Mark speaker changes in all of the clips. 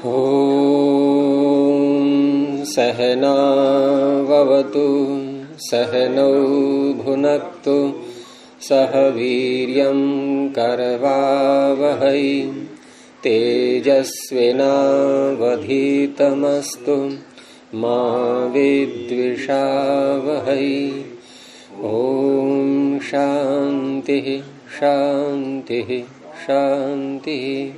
Speaker 1: ॐ सहनाववतु सहनौ भुनक्तु सह वीर्यं करवावहै तेजस्विनावधीतमस्तु मा विद्विषावहै। ॐ शान्तिः शान्तिः शान्तिः।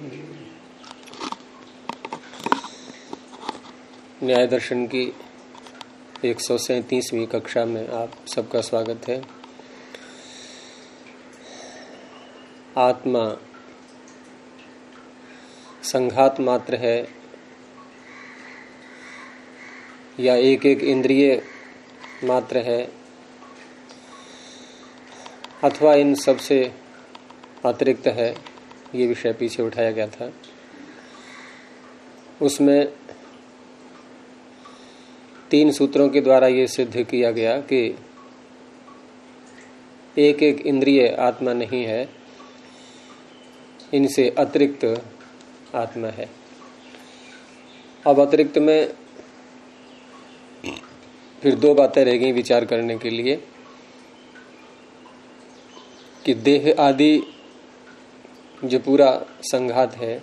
Speaker 1: न्याय दर्शन की 137वीं कक्षा में आप सबका स्वागत है। आत्मा संघात मात्र है या एक एक इंद्रिय मात्र है अथवा इन सब से अतिरिक्त है, ये विषय पीछे उठाया गया था। उसमें 3 सूत्रों के द्वारा ये सिद्ध किया गया कि एक एक इंद्रिय आत्मा नहीं है, इनसे अतिरिक्त आत्मा है। अब अतिरिक्त में फिर 2 बातें रह गई विचार करने के लिए कि देह आदि जो पूरा संघात है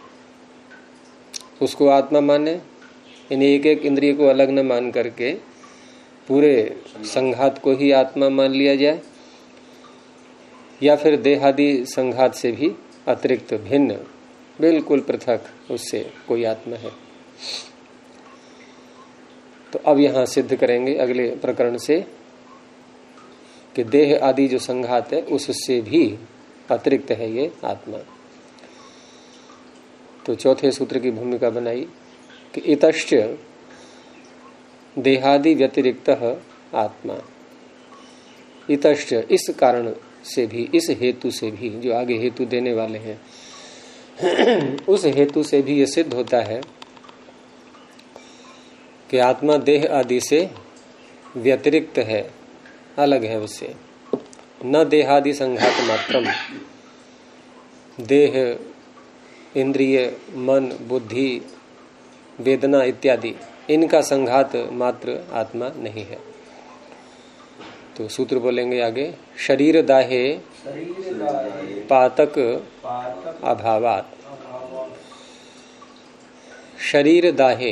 Speaker 1: उसको आत्मा माने, इन एक एक इंद्रिय को अलग न मान करके पूरे संघात को ही आत्मा मान लिया जाए, या फिर देहादि संघात से भी अतिरिक्त भिन्न बिल्कुल पृथक उससे कोई आत्मा है। तो अब यहां सिद्ध करेंगे अगले प्रकरण से कि देह आदि जो संघात है उससे भी अतिरिक्त है ये आत्मा। तो चौथे सूत्र की भूमिका बनाई कि इतश्च देहादि व्यतिरिक्त आत्मा। इतश्च इस कारण से भी, इस हेतु से भी, जो आगे हेतु देने वाले हैं उस हेतु से भी ये सिद्ध होता है कि आत्मा देह आदि से व्यतिरिक्त है, अलग है उससे। न देहादि संघात मात्रम, देह इंद्रिय मन बुद्धि वेदना इत्यादि इनका संघात मात्र आत्मा नहीं है। तो सूत्र बोलेंगे आगे, शरीर दाहे पातक अभावात। शरीर दाहे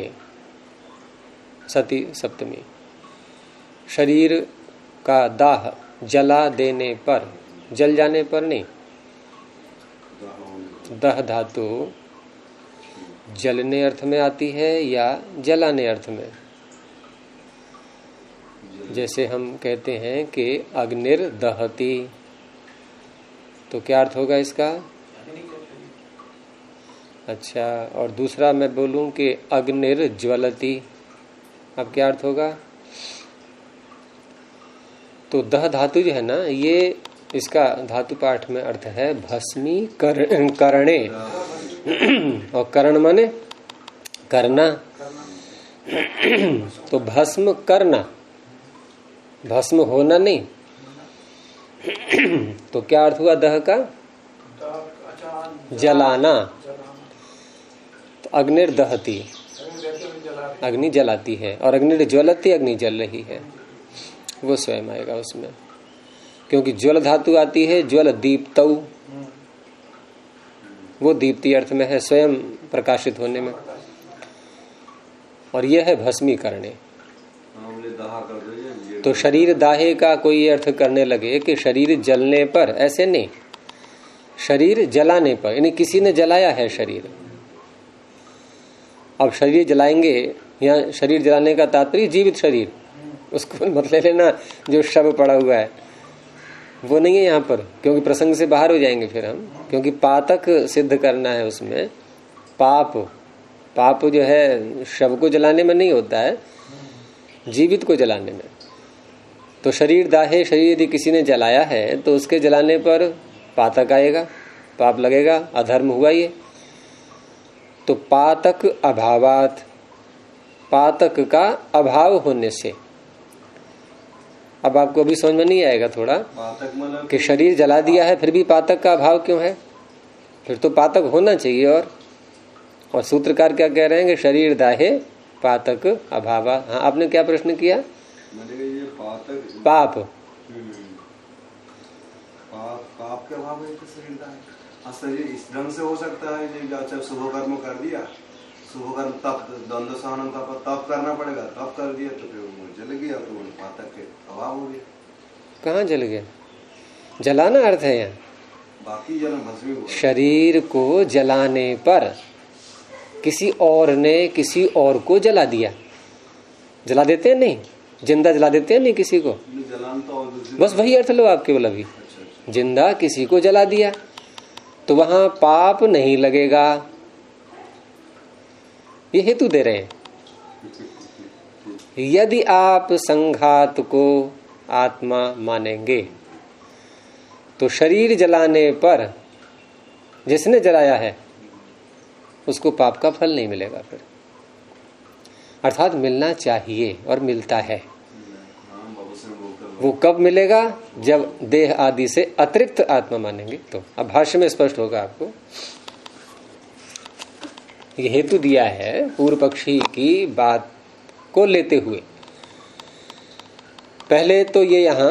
Speaker 1: सती सप्तमी, शरीर का दाह जला देने पर, जल जाने पर नहीं, दह धातु जलने अर्थ में आती है या जलाने अर्थ में। जैसे हम कहते हैं कि अग्निर दहती, तो क्या अर्थ होगा इसका? अच्छा, और दूसरा मैं बोलूं कि अग्निर ज्वलती, अब क्या अर्थ होगा? तो दह धातु जो है ना, ये इसका धातु पाठ में अर्थ है भस्मी करणे, और करण माने करना। तो भस्म करना, भस्म होना नहीं। तो क्या अर्थ हुआ दह का? जलाना। तो अग्निर दहती, अग्नि जलाती है, और अग्निर ज्वलती, अग्नि जल रही है, वो स्वयं आएगा उसमें। क्योंकि ज्वल धातु आती है ज्वल दीप्तौ, वो दीप्ति अर्थ में है, स्वयं प्रकाशित होने में। और यह है भस्मी करने। तो शरीर दाहे का कोई ये अर्थ करने लगे कि शरीर जलने पर, ऐसे नहीं, शरीर जलाने पर, यानी किसी ने जलाया है शरीर। अब शरीर जलाएंगे, यहाँ शरीर जलाने का तात्पर्य जीवित शरीर, उसको मत ले लेना जो शव पड़ा हुआ है, वो नहीं है यहाँ पर, क्योंकि प्रसंग से बाहर हो जाएंगे फिर हम। क्योंकि पातक सिद्ध करना है उसमें, पाप जो है शव को जलाने में नहीं होता है, जीवित को जलाने में। तो शरीर दाहे, शरीर यदि किसी ने जलाया है तो उसके जलाने पर पातक आएगा, पाप लगेगा, अधर्म हुआ ये। तो पातक अभावात, पातक का अभाव होने से, अब आपको अभी समझ में नहीं आएगा थोड़ा कि शरीर जला दिया है फिर भी पातक का अभाव क्यों है। फिर तो पातक होना चाहिए और सूत्रकार क्या कह रहे हैं कि शरीर दाहे पातक अभावा। हाँ, आपने क्या प्रश्न किया?
Speaker 2: ये पातक
Speaker 1: पाप
Speaker 2: पाप के अभाव में तो शरीर दाहे। हाँ, शरीर इस ढंग से हो सकता है कि जब शुभ कर्म कर दिया, शुभ कर्म तप द्वंद्व सहनम तप करना पड़ेगा, तप कर दिया तो फिर वो जल गया, तो पातक के अभाव हो गया।
Speaker 1: कहाँ जल गया? जलाना अर्थ है यहाँ,
Speaker 2: बाकी जल भस्मी हुआ।
Speaker 1: शरीर को जलाने पर किसी और ने किसी और को जला दिया। जला देते हैं नहीं, जिंदा जला देते हैं नहीं किसी को,
Speaker 2: जलान तो
Speaker 1: बस वही अर्थ लो आप केवल। अभी जिंदा किसी को जला दिया तो वहां पाप नहीं लगेगा, ये हेतु दे रहे हैं। यदि आप संघात को आत्मा मानेंगे तो शरीर जलाने पर जिसने जलाया है उसको पाप का फल नहीं मिलेगा फिर, अर्थात मिलना चाहिए और मिलता है। वो कब मिलेगा? जब देह आदि से अतिरिक्त आत्मा मानेंगे तो। अब भाष्य में स्पष्ट होगा आपको। ये हेतु दिया है पूर्व पक्षी की बात को लेते हुए। पहले तो ये यहां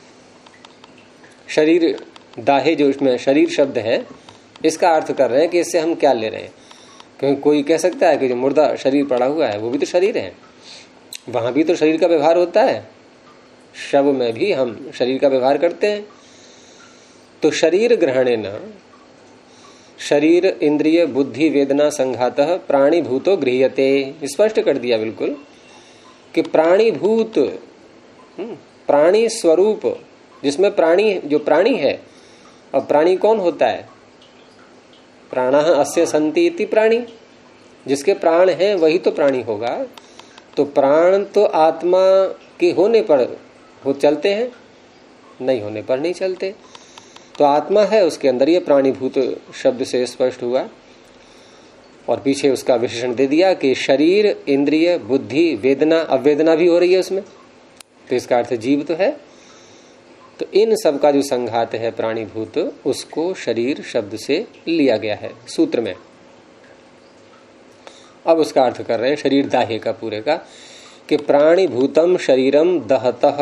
Speaker 1: शरीर दाहे, जो इसमें शरीर शब्द है, इसका अर्थ कर रहे हैं कि इससे हम क्या ले रहे हैं। क्योंकि कोई कह सकता है कि जो मुर्दा शरीर पड़ा हुआ है वो भी तो शरीर है, वहां भी तो शरीर का व्यवहार होता है, शव में भी हम शरीर का व्यवहार करते हैं। तो शरीर ग्रहणेन शरीर इंद्रिय बुद्धि वेदना संघातः प्राणीभूतो गृह्यते, स्पष्ट कर दिया बिल्कुल कि प्राणीभूत, प्राणी स्वरूप, जिसमें प्राणी, जो प्राणी है। और प्राणी कौन होता है? प्राणः अस्य सन्ति इति प्राणी, जिसके प्राण हैं वही तो प्राणी होगा। तो प्राण तो आत्मा के होने पर वो चलते हैं, नहीं होने पर नहीं चलते। तो आत्मा है उसके अंदर, ये प्राणीभूत शब्द से स्पष्ट हुआ। और पीछे उसका विशेषण दे दिया कि शरीर इंद्रिय बुद्धि वेदना, अब वेदना भी हो रही है उसमें, तो इसका अर्थ जीव तो है। तो इन सब का जो संघात है प्राणीभूत, उसको शरीर शब्द से लिया गया है सूत्र में। अब उसका अर्थ कर रहे हैं शरीर दाहे का पूरे का, कि प्राणीभूतम शरीरम दहतः,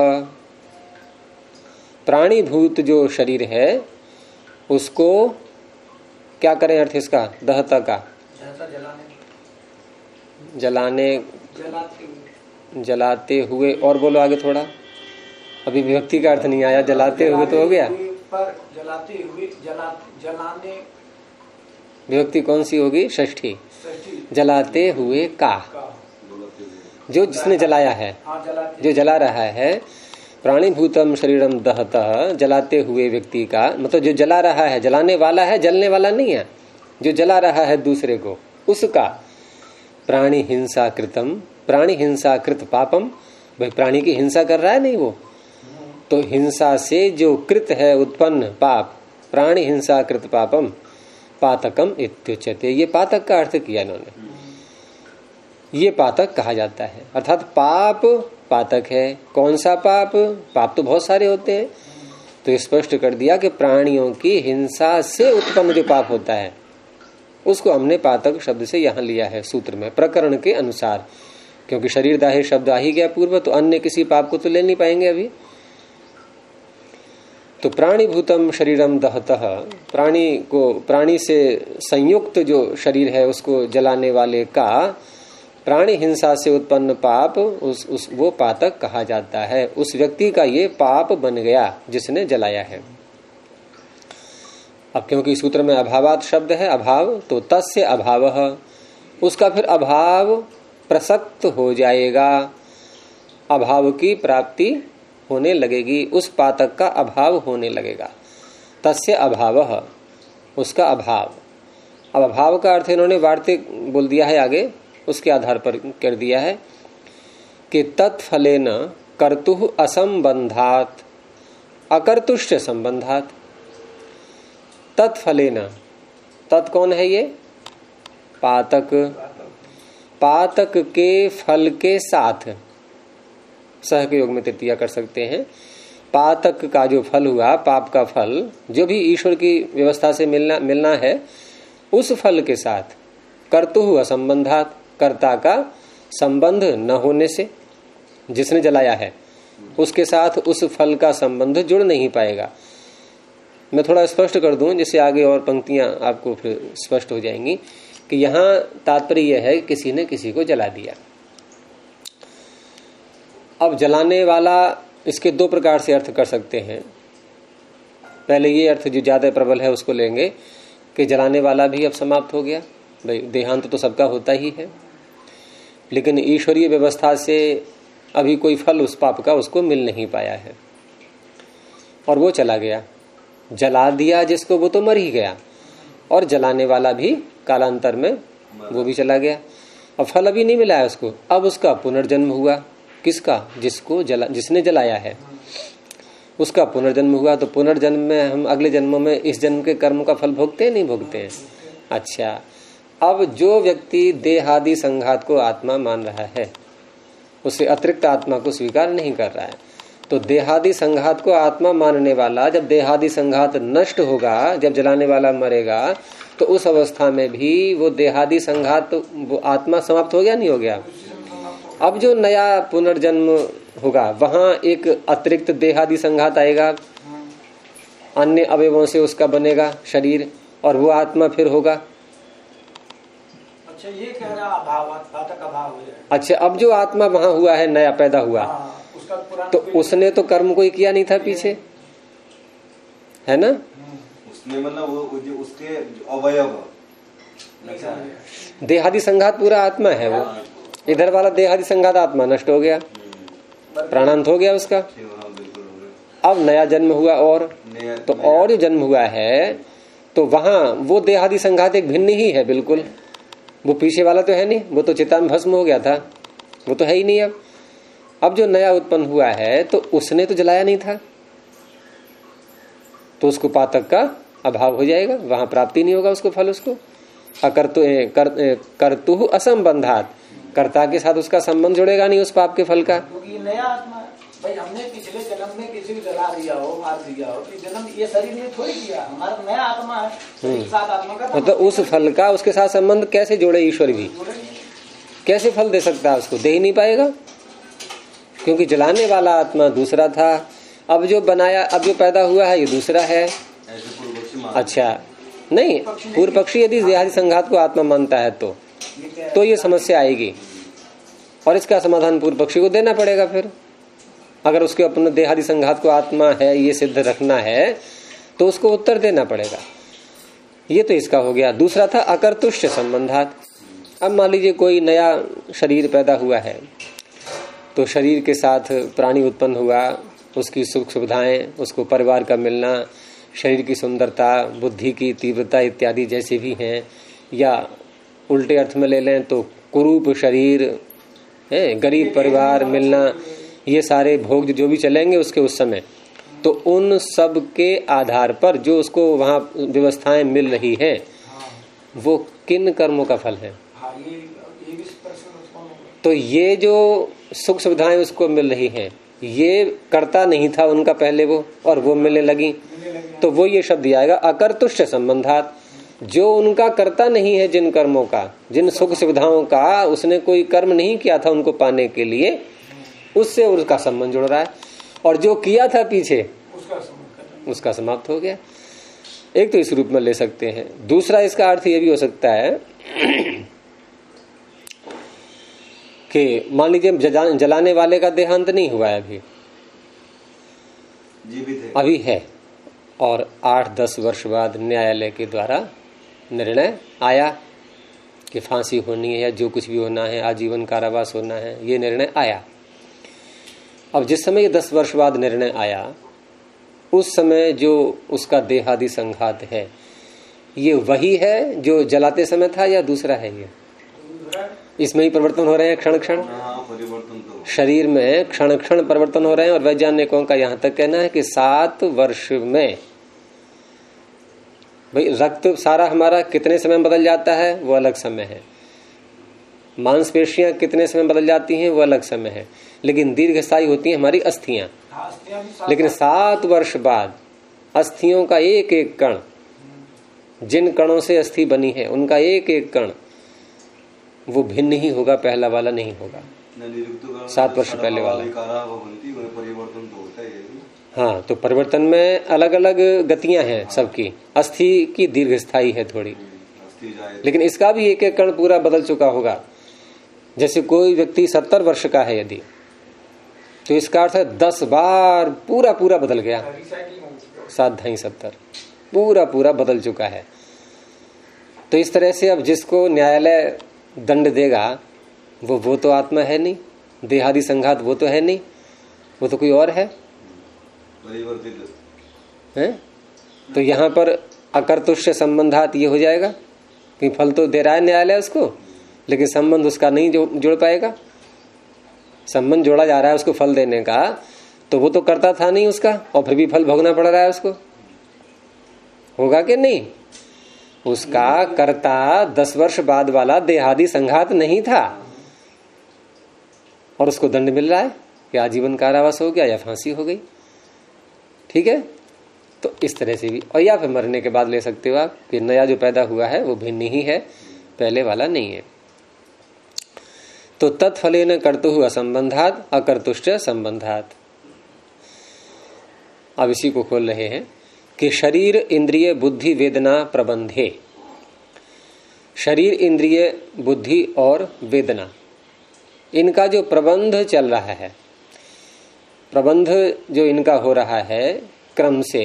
Speaker 1: प्राणीभूत जो शरीर है उसको क्या करें? अर्थ इसका दहता का जलाते हुए। और बोलो आगे थोड़ा, अभी विभक्ति का अर्थ नहीं आया। जलाते हुए तो हो गया,
Speaker 3: पर जलाते हुए जलाने
Speaker 1: विभक्ति कौन सी होगी? षष्ठी। जलाते हुए का, जो जिसने जलाया है, जो जला रहा है। प्राणीभूतम शरीरम दहतः, जलाते हुए व्यक्ति का मतलब जो जला रहा है, जलाने वाला है, जलने वाला नहीं है, जो जला रहा है दूसरे को, उसका। प्राणी हिंसा कृतम, प्राणी हिंसा कृत पापम, भाई प्राणी की हिंसा कर रहा है नहीं वो, तो हिंसा से जो कृत है उत्पन्न पाप, प्राणी हिंसा कृत पापम पातकम इत्युच्यते। ये पातक का अर्थ किया इन्होंने, ये पातक कहा जाता है। अर्थात पाप पातक है। कौन सा पाप? पाप तो बहुत सारे होते हैं, तो स्पष्ट कर दिया कि प्राणियों की हिंसा से उत्पन्न जो पाप होता है उसको हमने पातक शब्द से यहां लिया है सूत्र में, प्रकरण के अनुसार। क्योंकि शरीर दाहे शब्द आ ही गया पूर्व, तो अन्य किसी पाप को तो ले नहीं पाएंगे अभी। तो प्राणीभूतम शरीरम दहतः, प्राणी को, प्राणी से संयुक्त जो शरीर है उसको जलाने वाले का प्राणी हिंसा से उत्पन्न पाप वो पातक कहा जाता है। उस व्यक्ति का ये पाप बन गया जिसने जलाया है। अब क्योंकि सूत्र में अभावात शब्द है, अभाव, तो तस्य अभावः, उसका फिर अभाव प्रसक्त हो जाएगा, अभाव की प्राप्ति होने लगेगी, उस पातक का अभाव होने लगेगा। तस्य अभावः, उसका अभाव। अब अभाव का अर्थ इन्होंने वार्तिक बोल दिया है आगे, उसके आधार पर कर दिया है कि तत्फलेन कर्तुः असंबंधात अकर्तुश्च संबंधात। तत्फलेन, तत् कौन है? ये पातक। पातक के फल के साथ, सह के योग में तृतीया कर सकते हैं। पातक का जो फल हुआ, पाप का फल, जो भी ईश्वर की व्यवस्था से मिलना है, उस फल के साथ कर्तुः असंबंधात, कर्ता का संबंध न होने से, जिसने जलाया है उसके साथ उस फल का संबंध जुड़ नहीं पाएगा। मैं थोड़ा स्पष्ट कर दूं जिससे आगे और पंक्तियां आपको फिर स्पष्ट हो जाएंगी कि यहां तात्पर्य यह है कि किसी ने किसी को जला दिया। अब जलाने वाला, इसके दो प्रकार से अर्थ कर सकते हैं। पहले ये अर्थ जो ज्यादा प्रबल है उसको लेंगे कि जलाने वाला भी अब समाप्त हो गया। भाई देहांत तो सबका होता ही है, लेकिन ईश्वरीय व्यवस्था से अभी कोई फल उस पाप का उसको मिल नहीं पाया है और वो चला गया। जला दिया जिसको वो तो मर ही गया, और जलाने वाला भी कालांतर में वो भी चला गया और फल अभी नहीं मिला है उसको। अब उसका पुनर्जन्म हुआ। किसका? जिसने जलाया है उसका पुनर्जन्म हुआ। तो पुनर्जन्म में हम अगले जन्मों में इस जन्म के कर्म का फल भोगते हैं, नहीं भोगते हैं? अच्छा, अब जो व्यक्ति देहादि संघात को आत्मा मान रहा है, उससे अतिरिक्त आत्मा को स्वीकार नहीं कर रहा है, तो देहादि संघात को आत्मा मानने वाला जब देहादि संघात नष्ट होगा, जब जलाने वाला मरेगा, तो उस अवस्था में भी वो देहादि संघात, वो आत्मा समाप्त हो गया, नहीं हो गया? अब जो नया पुनर्जन्म होगा वहां एक अतिरिक्त देहादि संघात आएगा, अन्य अवयवों से उसका बनेगा शरीर, और वो आत्मा फिर होगा।
Speaker 3: अच्छा, ये कह रहा अभाव, घातक अभाव हो जाए।
Speaker 1: अच्छा, अब जो आत्मा वहां हुआ है, नया पैदा हुआ,
Speaker 3: उसका
Speaker 1: तो उसने तो कर्म कोई किया नहीं था पीछे, है ना?
Speaker 2: उसने मतलब वो जो उसके अवयव
Speaker 1: देहादि संघात पूरा आत्मा है वो। इधर वाला देहादि संघात आत्मा नष्ट हो गया, प्राणांत हो गया उसका। अब नया जन्म हुआ, और तो और जो जन्म हुआ है तो वहां वो देहादि संघात एक भिन्न ही है बिल्कुल। वो पीछे वाला तो है नहीं, वो तो चिता में भस्म हो गया था, वो तो है ही नहीं। अब जो नया उत्पन्न हुआ है तो उसने तो जलाया नहीं था, तो उसको पातक का अभाव हो जाएगा, वहां प्राप्ति नहीं होगा उसको फल। उसको कर्तुः असंबंधात, कर्ता के साथ उसका संबंध जुड़ेगा नहीं उस पाप के फल का।
Speaker 3: क्योंकि नया आत्मा है। भाई हमने पिछले जन्म में किसी को जला दिया हो, मार दिया हो, तो जन्म ये शरीर ने थोड़ी किया, हमारा नया आत्मा है, साथ आत्मा का
Speaker 1: मतलब उस फल का उसके साथ संबंध कैसे जोड़े? ईश्वर भी कैसे फल दे सकता है उसको? दे ही नहीं पाएगा, क्योंकि जलाने वाला आत्मा दूसरा था, अब जो बनाया, अब जो पैदा हुआ है ये दूसरा है। अच्छा, नहीं, पूर्व पक्षी यदि देहादि संघात को आत्मा मानता है तो ये समस्या आएगी, और इसका समाधान पूर्व पक्षी को देना पड़ेगा। फिर अगर उसके अपने देहादि संघात को आत्मा है ये सिद्ध रखना है तो उसको उत्तर देना पड़ेगा। ये तो इसका हो गया। दूसरा था अकर्तुष्य संबंधात। अब मान लीजिए कोई नया शरीर पैदा हुआ है, तो शरीर के साथ प्राणी उत्पन्न हुआ, उसकी सुख सुविधाएं, उसको परिवार का मिलना, शरीर की सुंदरता, बुद्धि की तीव्रता इत्यादि जैसे भी हैं, या उल्टे अर्थ में ले लें तो कुरूप शरीर है, गरीब परिवार मिलना, ये सारे भोग जो भी चलेंगे उसके उस समय, तो उन सब के आधार पर जो उसको वहां व्यवस्थाएं मिल रही हैं वो किन कर्मों का फल है? तो ये जो सुख सुविधाएं उसको मिल रही हैं ये करता नहीं था उनका पहले वो, और वो मिलने लगी, तो वो ये शब्द आएगा अकर्तुष्य संबंधात। जो उनका करता नहीं है, जिन कर्मों का, जिन सुख सुविधाओं का उसने कोई कर्म नहीं किया था उनको पाने के लिए, उससे उसका संबंध जुड़ रहा है, और जो किया था पीछे उसका समाप्त हो गया। एक तो इस रूप में ले सकते हैं। दूसरा इसका अर्थ ये भी हो सकता है कि मान लीजिए जलाने वाले का देहांत नहीं हुआ है, अभी
Speaker 2: जीवित है,
Speaker 1: अभी है, और 8-10 वर्ष बाद न्यायालय के द्वारा निर्णय आया कि फांसी होनी है या जो कुछ भी होना है, आजीवन कारावास होना है, ये निर्णय आया। अब जिस समय ये 10 वर्ष बाद निर्णय आया, उस समय जो उसका देहादि संघात है ये वही है जो जलाते समय था या दूसरा है? ये इसमें ही परिवर्तन हो रहे हैं क्षण क्षण,
Speaker 2: परिवर्तन तो
Speaker 1: शरीर में क्षण क्षण परिवर्तन हो रहे हैं। और वैज्ञानिकों का यहाँ तक कहना है कि 7 वर्ष में, भाई रक्त सारा हमारा कितने समय बदल जाता है वो अलग समय है, मांसपेशियां कितने समय बदल जाती हैं वो अलग समय है, लेकिन दीर्घस्थायी होती हैं हमारी अस्थियां। लेकिन 7 वर्ष बाद अस्थियों का एक एक कण, जिन कणों से अस्थि बनी है उनका एक एक कण वो भिन्न ही होगा, पहला वाला नहीं होगा। 7 वर्ष पहले वाला।
Speaker 2: परिवर्तन तो होता है।
Speaker 1: हाँ, तो परिवर्तन में अलग अलग गतियां हैं सबकी। अस्थि की दीर्घ स्थायी है थोड़ी, लेकिन इसका भी एक एक कण पूरा बदल चुका होगा। जैसे कोई व्यक्ति 70 वर्ष का है यदि, तो इसका अर्थ है 10 बार पूरा पूरा बदल गया। 7-70 पूरा बदल चुका है। तो इस तरह से अब जिसको न्यायालय दंड देगा वो तो आत्मा है नहीं, देहादि संघात वो तो है नहीं, वो तो कोई और है। तो यहाँ पर अकर्तुष्य संबंधात ये हो जाएगा कि फल तो दे रहा है न्यायालय उसको, लेकिन संबंध उसका नहीं जोड़ पाएगा। संबंध जोड़ा जा रहा है उसको फल देने का, तो वो तो करता था नहीं उसका, और फिर भी फल भोगना पड़ रहा है उसको। होगा कि नहीं? उसका कर्ता 10 वर्ष बाद वाला देहादि संघात नहीं था, और उसको दंड मिल रहा है कि आजीवन कारावास हो गया या फांसी हो गई। ठीक है, तो इस तरह से भी, और या फिर मरने के बाद ले सकते हो आप कि नया जो पैदा हुआ है वो भिन्न ही है, पहले वाला नहीं है। तो तत्फलेन कर्तुः असंबंधात अकर्तुश्च संबंधात। अब इसी को खोल रहे हैं कि शरीर इंद्रिय बुद्धि वेदना प्रबंधे। शरीर इंद्रिय बुद्धि और वेदना, इनका जो प्रबंध चल रहा है, प्रबंध जो इनका हो रहा है क्रम से,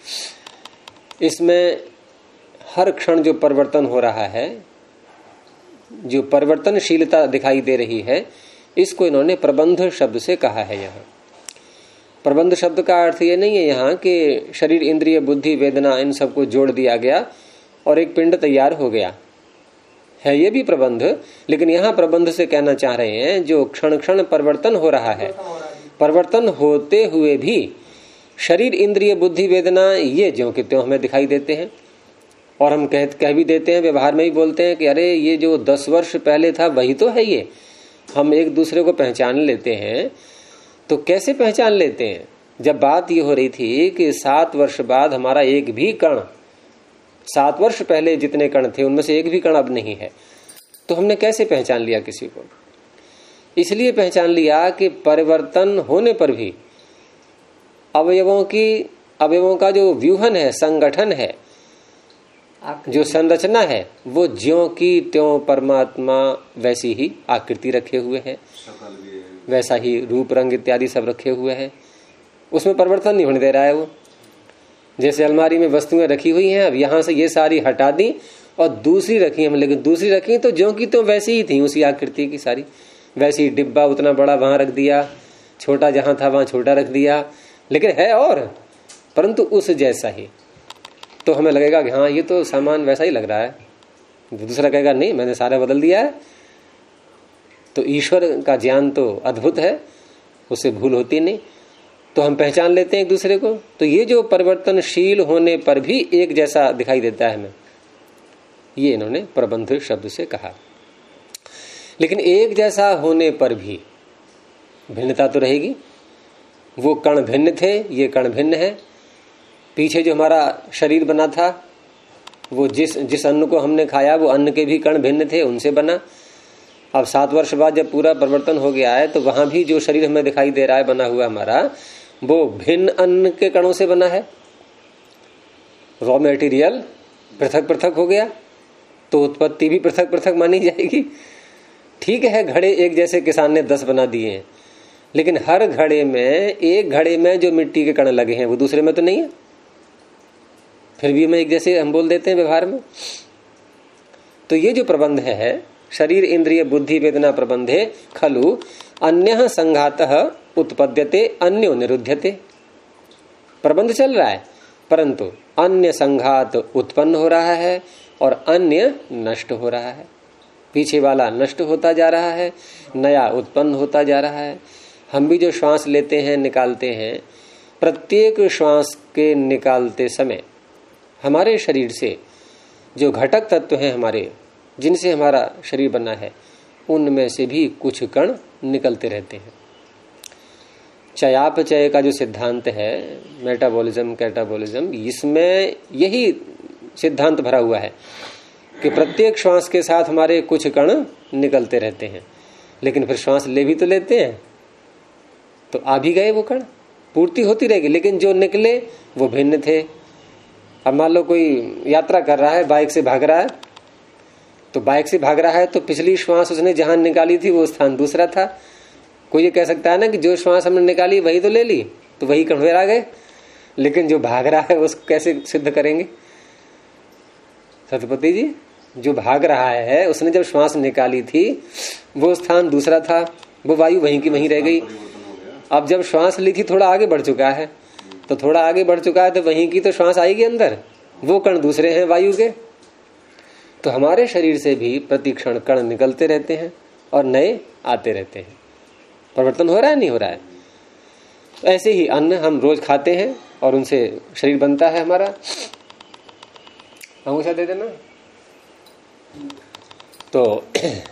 Speaker 1: इसमें हर क्षण जो परिवर्तन हो रहा है, जो परिवर्तनशीलता दिखाई दे रही है, इसको इन्होंने प्रबंध शब्द से कहा है। यहाँ प्रबंध शब्द का अर्थ ये नहीं है यहाँ कि शरीर इंद्रिय बुद्धि वेदना इन सबको जोड़ दिया गया और एक पिंड तैयार हो गया है, ये भी प्रबंध। लेकिन यहाँ प्रबंध से कहना चाह रहे हैं जो क्षण क्षण परिवर्तन हो रहा है, परिवर्तन होते हुए भी शरीर इंद्रिय बुद्धि वेदना ये ज्यों कि त्यों हमें दिखाई देते हैं। और हम कह भी देते हैं, व्यवहार में ही बोलते हैं कि अरे ये जो 10 वर्ष पहले था वही तो है ये। हम एक दूसरे को पहचान लेते हैं, तो कैसे पहचान लेते हैं? जब बात ये हो रही थी कि 7 वर्ष बाद हमारा एक भी कण, 7 वर्ष पहले जितने कण थे उनमें से एक भी कण अब नहीं है, तो हमने कैसे पहचान लिया किसी को? इसलिए पहचान लिया कि परिवर्तन होने पर भी अवयवों का जो व्यूहन है, संगठन है, जो संरचना है, वो ज्यों की त्यों परमात्मा वैसी ही आकृति रखे हुए है, वैसा ही रूप रंग इत्यादि सब रखे हुए हैं। उसमें परिवर्तन नहीं होने दे रहा है वो। जैसे अलमारी में वस्तुएं रखी हुई हैं, अब यहां से ये सारी हटा दी और दूसरी रखी हम, लेकिन दूसरी रखी तो ज्यों की त्यों वैसी ही थी, उसी आकृति की सारी वैसी। डिब्बा उतना बड़ा वहां रख दिया, छोटा जहां था वहां छोटा रख दिया, लेकिन है और परंतु उस जैसा ही। तो हमें लगेगा कि हाँ ये तो सामान वैसा ही लग रहा है, दूसरा कहेगा नहीं मैंने सारा बदल दिया है। तो ईश्वर का ज्ञान तो अद्भुत है, उससे भूल होती नहीं, तो हम पहचान लेते हैं एक दूसरे को। तो ये जो परिवर्तनशील होने पर भी एक जैसा दिखाई देता है हमें, ये इन्होंने प्रबंध शब्द से कहा। लेकिन एक जैसा होने पर भी भिन्नता तो रहेगी। वो कण भिन्न थे, ये कण भिन्न है। पीछे जो हमारा शरीर बना था, वो जिस अन्न को हमने खाया वो अन्न के भी कण भिन्न थे, उनसे बना। अब 7 वर्ष बाद जब पूरा परिवर्तन हो गया है, तो वहां भी जो शरीर हमें दिखाई दे रहा है बना हुआ हमारा, वो भिन्न अन्न के कणों से बना है। रॉ मटेरियल पृथक पृथक हो गया, तो उत्पत्ति भी पृथक पृथक मानी जाएगी। ठीक है, घड़े एक जैसे किसान ने 10 बना दिए हैं, लेकिन हर घड़े में, एक घड़े में जो मिट्टी के कण लगे हैं वो दूसरे में तो नहीं है, फिर भी हमें एक जैसे हम बोल देते हैं व्यवहार में। तो ये जो प्रबंध है, शरीर इंद्रिय बुद्धि वेदना प्रबंधे खलु अन्यः संघातः उत्पद्यते अन्यो निरुध्यते। प्रबंध चल रहा है, परंतु अन्य संघात उत्पन्न हो रहा है और अन्य नष्ट हो रहा है। पीछे वाला नष्ट होता जा रहा है, नया उत्पन्न होता जा रहा है। हम भी जो श्वास लेते हैं, निकालते हैं, प्रत्येक श्वास के निकालते समय हमारे शरीर से जो घटक तत्व हैं हमारे, जिनसे हमारा शरीर बना है, उनमें से भी कुछ कण निकलते रहते हैं। चयापचय का जो सिद्धांत है, मेटाबॉलिज्म कैटाबॉलिज्म, इसमें यही सिद्धांत भरा हुआ है कि प्रत्येक श्वास के साथ हमारे कुछ कण निकलते रहते हैं, लेकिन फिर श्वास ले भी तो लेते हैं, तो आ भी गए वो कण, पूर्ति होती रहेगी, लेकिन जो निकले वो भिन्न थे। अब मान लो कोई यात्रा कर रहा है, बाइक से भाग रहा है, तो बाइक से भाग रहा है तो पिछली श्वास उसने जहां निकाली थी वो स्थान दूसरा था। कोई ये कह सकता है ना कि जो श्वास हमने निकाली वही तो ले ली, तो वही कण फिर आ गए, लेकिन जो भाग रहा है उसको कैसे सिद्ध करेंगे? सतपति जी, जो भाग रहा है उसने जब श्वास निकाली थी वो स्थान दूसरा था, वो वायु वहीं की वहीं रह गई। अब जब श्वास ली थी थोड़ा आगे बढ़ चुका है, तो थोड़ा आगे बढ़ चुका है तो वहीं की तो श्वास आएगी अंदर, वो कण दूसरे हैं वायु के। तो हमारे शरीर से भी प्रतिक्षण कण निकलते रहते हैं और नए आते रहते हैं। परिवर्तन हो रहा है, नहीं हो रहा है? ऐसे ही अन्न हम रोज खाते हैं और उनसे शरीर बनता है हमारा। अंगूठा दे देना। तो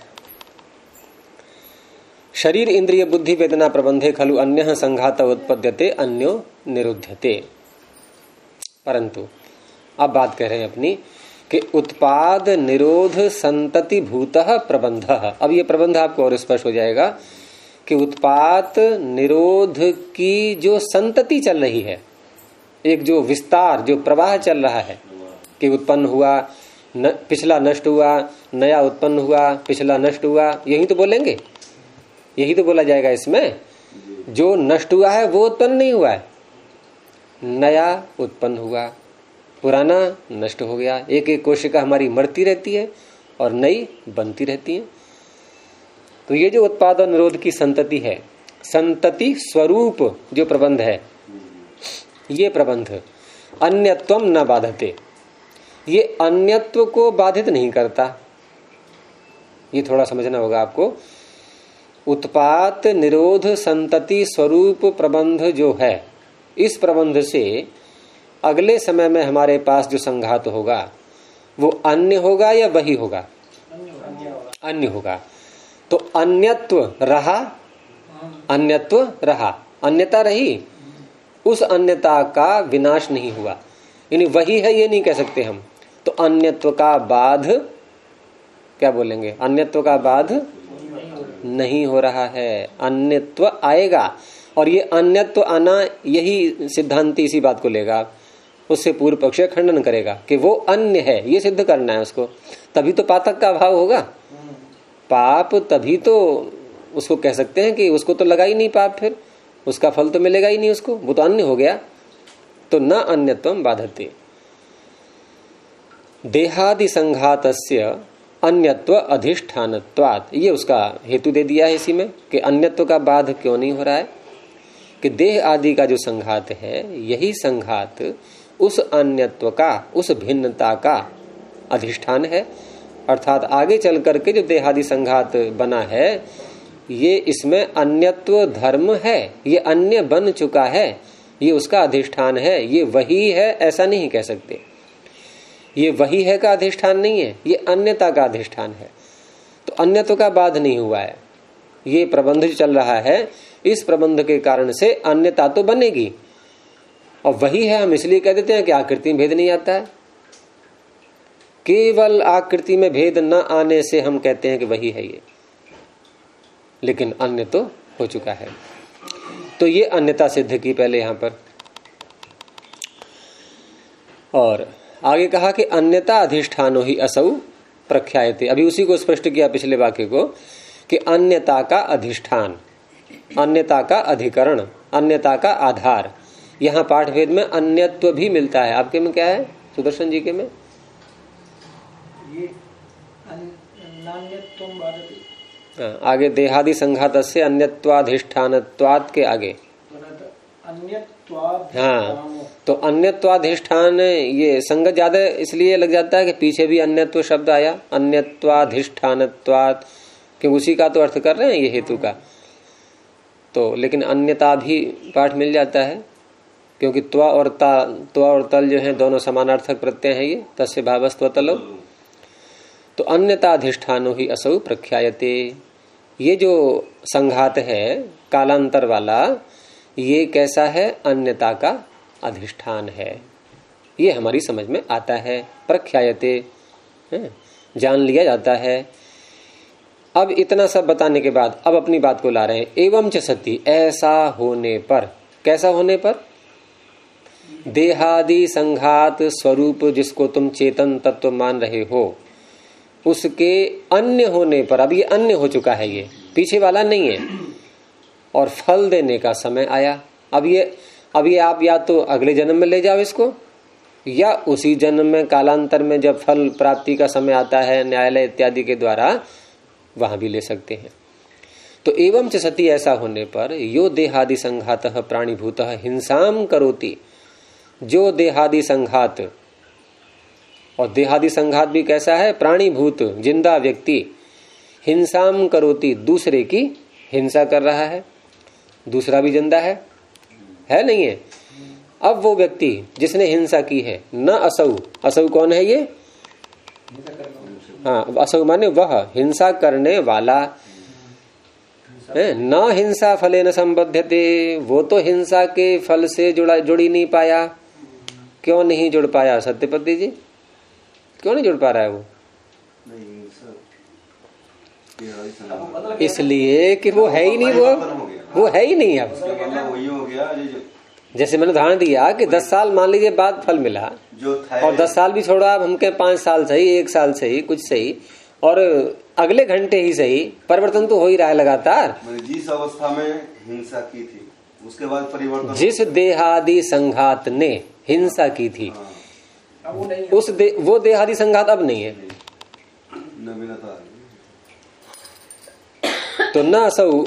Speaker 1: शरीर इंद्रिय बुद्धि वेदना प्रबंधे खलु अन्य संघात उत्पद्यते अन्यो निरुध्यते। परंतु अब बात कह रहे हैं अपनी कि उत्पाद निरोध संतति भूतः प्रबंध। अब ये प्रबंध आपको और स्पष्ट हो जाएगा कि उत्पाद निरोध की जो संतति चल रही है, एक जो विस्तार, जो प्रवाह चल रहा है कि उत्पन्न हुआ, पिछला नष्ट हुआ, नया उत्पन्न हुआ, पिछला नष्ट हुआ, यही तो बोलेंगे, यही तो बोला जाएगा इसमें। जो नष्ट हुआ है वो उत्पन्न नहीं हुआ है, नया उत्पन्न हुआ, पुराना नष्ट हो गया। एक एक कोशिका हमारी मरती रहती है और नई बनती रहती है। तो ये जो उत्पाद और निरोध की संतति है, संतति स्वरूप जो प्रबंध है, ये प्रबंध अन्यत्वम न बाधते, ये अन्यत्व को बाधित नहीं करता। ये थोड़ा समझना होगा आपको। उत्पाद निरोध संतति स्वरूप प्रबंध जो है, इस प्रबंध से अगले समय में हमारे पास जो संघात होगा वो अन्य होगा या वही होगा? अन्य होगा। तो अन्यत्व रहा, अन्यत्व रहा, अन्यता रही, उस अन्यता का विनाश नहीं हुआ, यानी वही है ये नहीं कह सकते हम। तो अन्यत्व का बाध क्या बोलेंगे? अन्यत्व का बाध नहीं हो रहा है, अन्यत्व आएगा। और ये अन्यत्व आना, यही सिद्धांति इसी बात को लेगा, उससे पूर्व पक्ष खंडन करेगा कि वो अन्य है, ये सिद्ध करना है उसको। तभी तो पातक का अभाव होगा, पाप तभी तो उसको कह सकते हैं कि उसको तो लगा ही नहीं पाप, फिर उसका फल तो मिलेगा ही नहीं उसको, वो तो अन्य हो गया। तो न अन्यत्वम बाधते। देहादि संघातस्य अन्यत्व अधिष्ठानत्वात्, ये उसका हेतु दे दिया है इसी में कि अन्यत्व का बाध क्यों नहीं हो रहा है, कि देह आदि का जो संघात है, यही संघात उस अन्यत्व का, उस भिन्नता का अधिष्ठान है। अर्थात आगे चल करके जो देहादि संघात बना है, ये इसमें अन्यत्व धर्म है, ये अन्य बन चुका है, ये उसका अधिष्ठान है, ये वही है ऐसा नहीं कह सकते। ये वही है का अधिष्ठान नहीं है, ये अन्यता का अधिष्ठान है। तो अन्यत्व का बाध नहीं हुआ है। ये प्रबंध जो चल रहा है, इस प्रबंध के कारण से अन्यता तो बनेगी, और वही है हम इसलिए कह देते हैं कि आकृति में भेद नहीं आता है। केवल आकृति में भेद न आने से हम कहते हैं कि वही है ये, लेकिन अन्य तो हो चुका है। तो ये अन्यता सिद्ध की पहले यहां पर, और आगे कहा कि अन्यता अधिष्ठानो ही असौ प्रख्यायते। अभी उसी को स्पष्ट किया पिछले वाक्य को कि अन्यता का अधिष्ठान, अन्यता का अधिकरण, अन्यता का आधार। यहाँ पाठ भेद में अन्यत्व भी मिलता है। आपके में क्या है सुदर्शन जी के में?
Speaker 3: ये नान्यत्वम बाधते।
Speaker 1: आगे देहादि संघातस्य अन्यत्वाधिष्ठानत्वात् के आगे हाँ, तो अन्यत्वाधिष्ठान, ये संगत ज्यादा इसलिए लग जाता है कि पीछे भी अन्यत्व शब्द आया, अन्यत्वाधिष्ठानत्वात्, क्योंकि उसी का तो अर्थ कर रहे हैं ये हेतु का। तो लेकिन अन्यता भी पाठ मिल जाता है, क्योंकि त्वा और तल जो है दोनों समानार्थक प्रत्यय हैं, ये तस्य भावस्त्व तलो। तो अन्यता अधिष्ठानो ही असौ प्रख्यायते। ये जो संघात है कालांतर वाला, ये कैसा है? अन्यता का अधिष्ठान है। ये हमारी समझ में आता है। प्रख्यायते, जान लिया जाता है। अब इतना सब बताने के बाद अब अपनी बात को ला रहे हैं। एवं च सती, ऐसा होने पर, कैसा होने पर? देहादि संघात स्वरूप जिसको तुम चेतन तत्व मान रहे हो, उसके अन्य होने पर, अब ये अन्य हो चुका है, ये पीछे वाला नहीं है, और फल देने का समय आया। अब ये आप या तो अगले जन्म में ले जाओ इसको, या उसी जन्म में कालांतर में जब फल प्राप्ति का समय आता है न्यायालय इत्यादि के द्वारा, वहां भी ले सकते हैं। तो एवं च सती, ऐसा होने पर, यो देहादि संघातः प्राणीभूतः हिंसाम करोति, जो देहादि संघात, और देहादि संघात भी कैसा है? प्राणीभूत, जिंदा व्यक्ति, हिंसाम करोति, दूसरे की हिंसा कर रहा है। दूसरा भी जिंदा है नहीं है? अब वो व्यक्ति जिसने हिंसा की है, न असौ, असौ कौन है ये? हाँ, असौ माने वह, हिंसा करने वाला है। न हिंसा फले न संबध्यते, वो तो हिंसा के फल से जुड़ी नहीं पाया। क्यों नहीं जुड़ पाया सत्यपति जी? क्यों नहीं जुड़ पा रहा है वो? इसलिए कि वो है ही नहीं, वो है ही नहीं। अब
Speaker 2: वही हो गया,
Speaker 1: जैसे मैंने उदाहरण दिया कि 10 साल मान लीजिए बाद फल मिला, और 10 साल भी छोड़ा, अब हमके 5 साल सही, 1 साल सही, कुछ सही, और अगले घंटे ही सही, परिवर्तन तो हो ही रहा है लगातार।
Speaker 2: जिस अवस्था में हिंसा की थी उसके बाद परिवर्तन,
Speaker 1: जिस देहादि संघात ने हिंसा की थी, वो देहादि संघात अब नहीं है। तो न असौ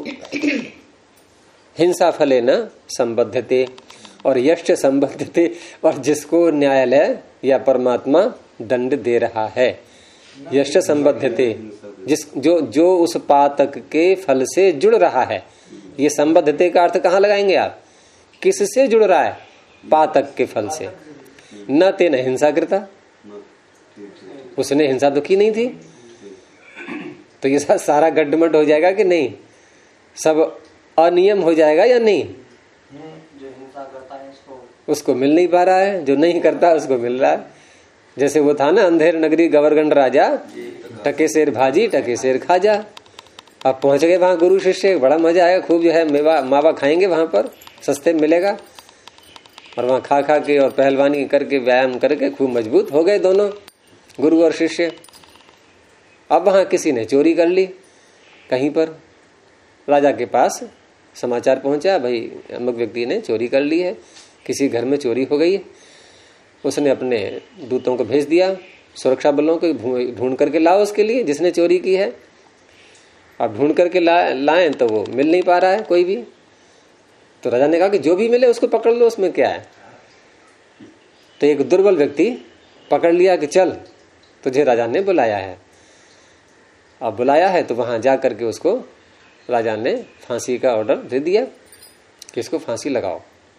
Speaker 1: हिंसा फले न संबद्धते, और यश्च संबद्धते, और जिसको न्यायालय या परमात्मा दंड दे रहा है। यश्च संबद्धते, जो उस पातक के फल से जुड़ रहा है। ये संबद्धते का अर्थ कहाँ लगाएंगे आप? किससे जुड़ रहा है? पातक के फल से। न तेन हिंसा करता, उसने हिंसा तो की नहीं थी। तो ये सारा गड्ढमड हो जाएगा कि नहीं? सब अनियम हो जाएगा या नहीं?
Speaker 3: जो हिंसा करता है
Speaker 1: उसको मिल नहीं पा रहा है, जो नहीं करता उसको मिल रहा है। जैसे वो था ना, अंधेर नगरी गवर्गंड राजा, टके शेर भाजी टके शेर खाजा। अब पहुंच गए वहां गुरु शिष्य, बड़ा मजा आएगा, खूब जो है मेवा मावा खाएंगे वहां पर, सस्ते में मिलेगा। और वहां खा खा के और पहलवानी करके व्यायाम करके खूब मजबूत हो गए दोनों, गुरु और शिष्य। अब वहां किसी ने चोरी कर ली कहीं पर, राजा के पास समाचार पहुंचा, भाई अमुक व्यक्ति ने चोरी कर ली है, किसी घर में चोरी हो गई है। उसने अपने दूतों को भेज दिया, सुरक्षा बलों को, ढूंढ करके लाओ उसके लिए जिसने चोरी की है। अब ढूंढ करके लाएं तो वो मिल नहीं पा रहा है कोई भी। तो राजा ने कहा कि जो भी मिले उसको पकड़ लो, उसमें क्या है। तो एक दुर्बल व्यक्ति पकड़ लिया कि चल तुझे राजा ने बुलाया है। अब बुलाया है तो वहां जा करके उसको राजा ने फांसी का ऑर्डर दे दिया कि इसको फांसी लगाओ।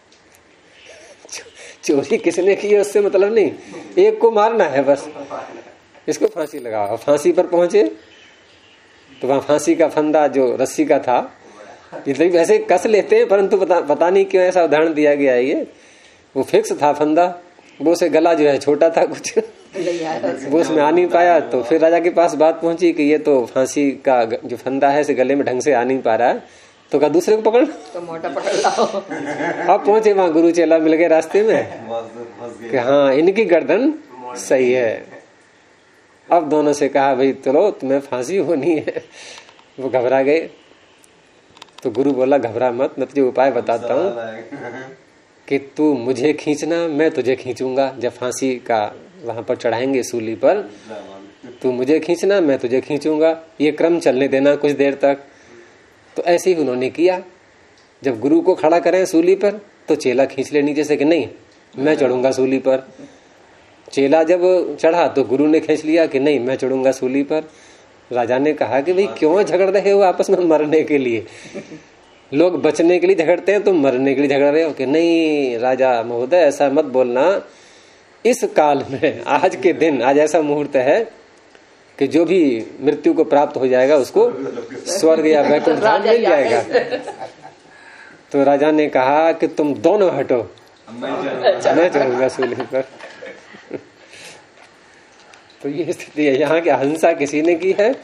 Speaker 1: चोरी किसने की है उससे मतलब नहीं, एक को मारना है बस, इसको फांसी लगाओ। फांसी पर पहुंचे तो वहां फांसी का फंदा जो रस्सी का था, इतनी वैसे कस लेते हैं परंतु पता नहीं क्यों ऐसा उदाहरण दिया गया है, ये वो फिक्स था फंदा, वो से गला जो है छोटा था कुछ, वो उसमें आ नहीं पाया। तो फिर राजा के पास बात पहुंची कि ये तो फांसी का जो फंदा है इसे गले में ढंग से आ नहीं पा रहा है, तो कहा दूसरे को पकड़ तो मोटा पकड़ लाओ। अब पहुंचे वहां गुरु चेला मिल गए रास्ते में कि हाँ इनकी गर्दन सही है। अब दोनों से कहा भाई चलो तुम्हें फांसी होनी है। वो घबरा गए। तो गुरु बोला घबरा मत, मैं तुझे उपाय बताता हूँ कि तू मुझे खींचना, मैं तुझे खींचूंगा। जब फांसी का वहां पर चढ़ाएंगे सूली पर, तू मुझे खींचना, मैं तुझे खींचूंगा, ये क्रम चलने देना कुछ देर तक। तो ऐसे ही उन्होंने किया। जब गुरु को खड़ा करें सूली पर तो चेला खींच ले नीचे से कि नहीं मैं चढ़ूंगा सूली पर। चेला जब चढ़ा तो गुरु ने खींच लिया कि नहीं मैं चढ़ूंगा सूली पर। राजा ने कहा कि भाई क्यों झगड़ रहे हो आपस में मरने के लिए? लोग बचने के लिए झगड़ते हैं, तुम मरने के लिए झगड़ रहे हो। कि नहीं राजा महोदय ऐसा मत बोलना, इस काल में आज के दिन, आज ऐसा मुहूर्त है कि जो भी मृत्यु को प्राप्त हो जाएगा उसको स्वर्ग या वैकुंठ धाम मिल जाएगा। तो राजा ने कहा कि तुम दोनों हटो, मैं चढ़ूंगा सूली पर। तो ये स्थिति है यहाँ की, अहिंसा किसी ने की है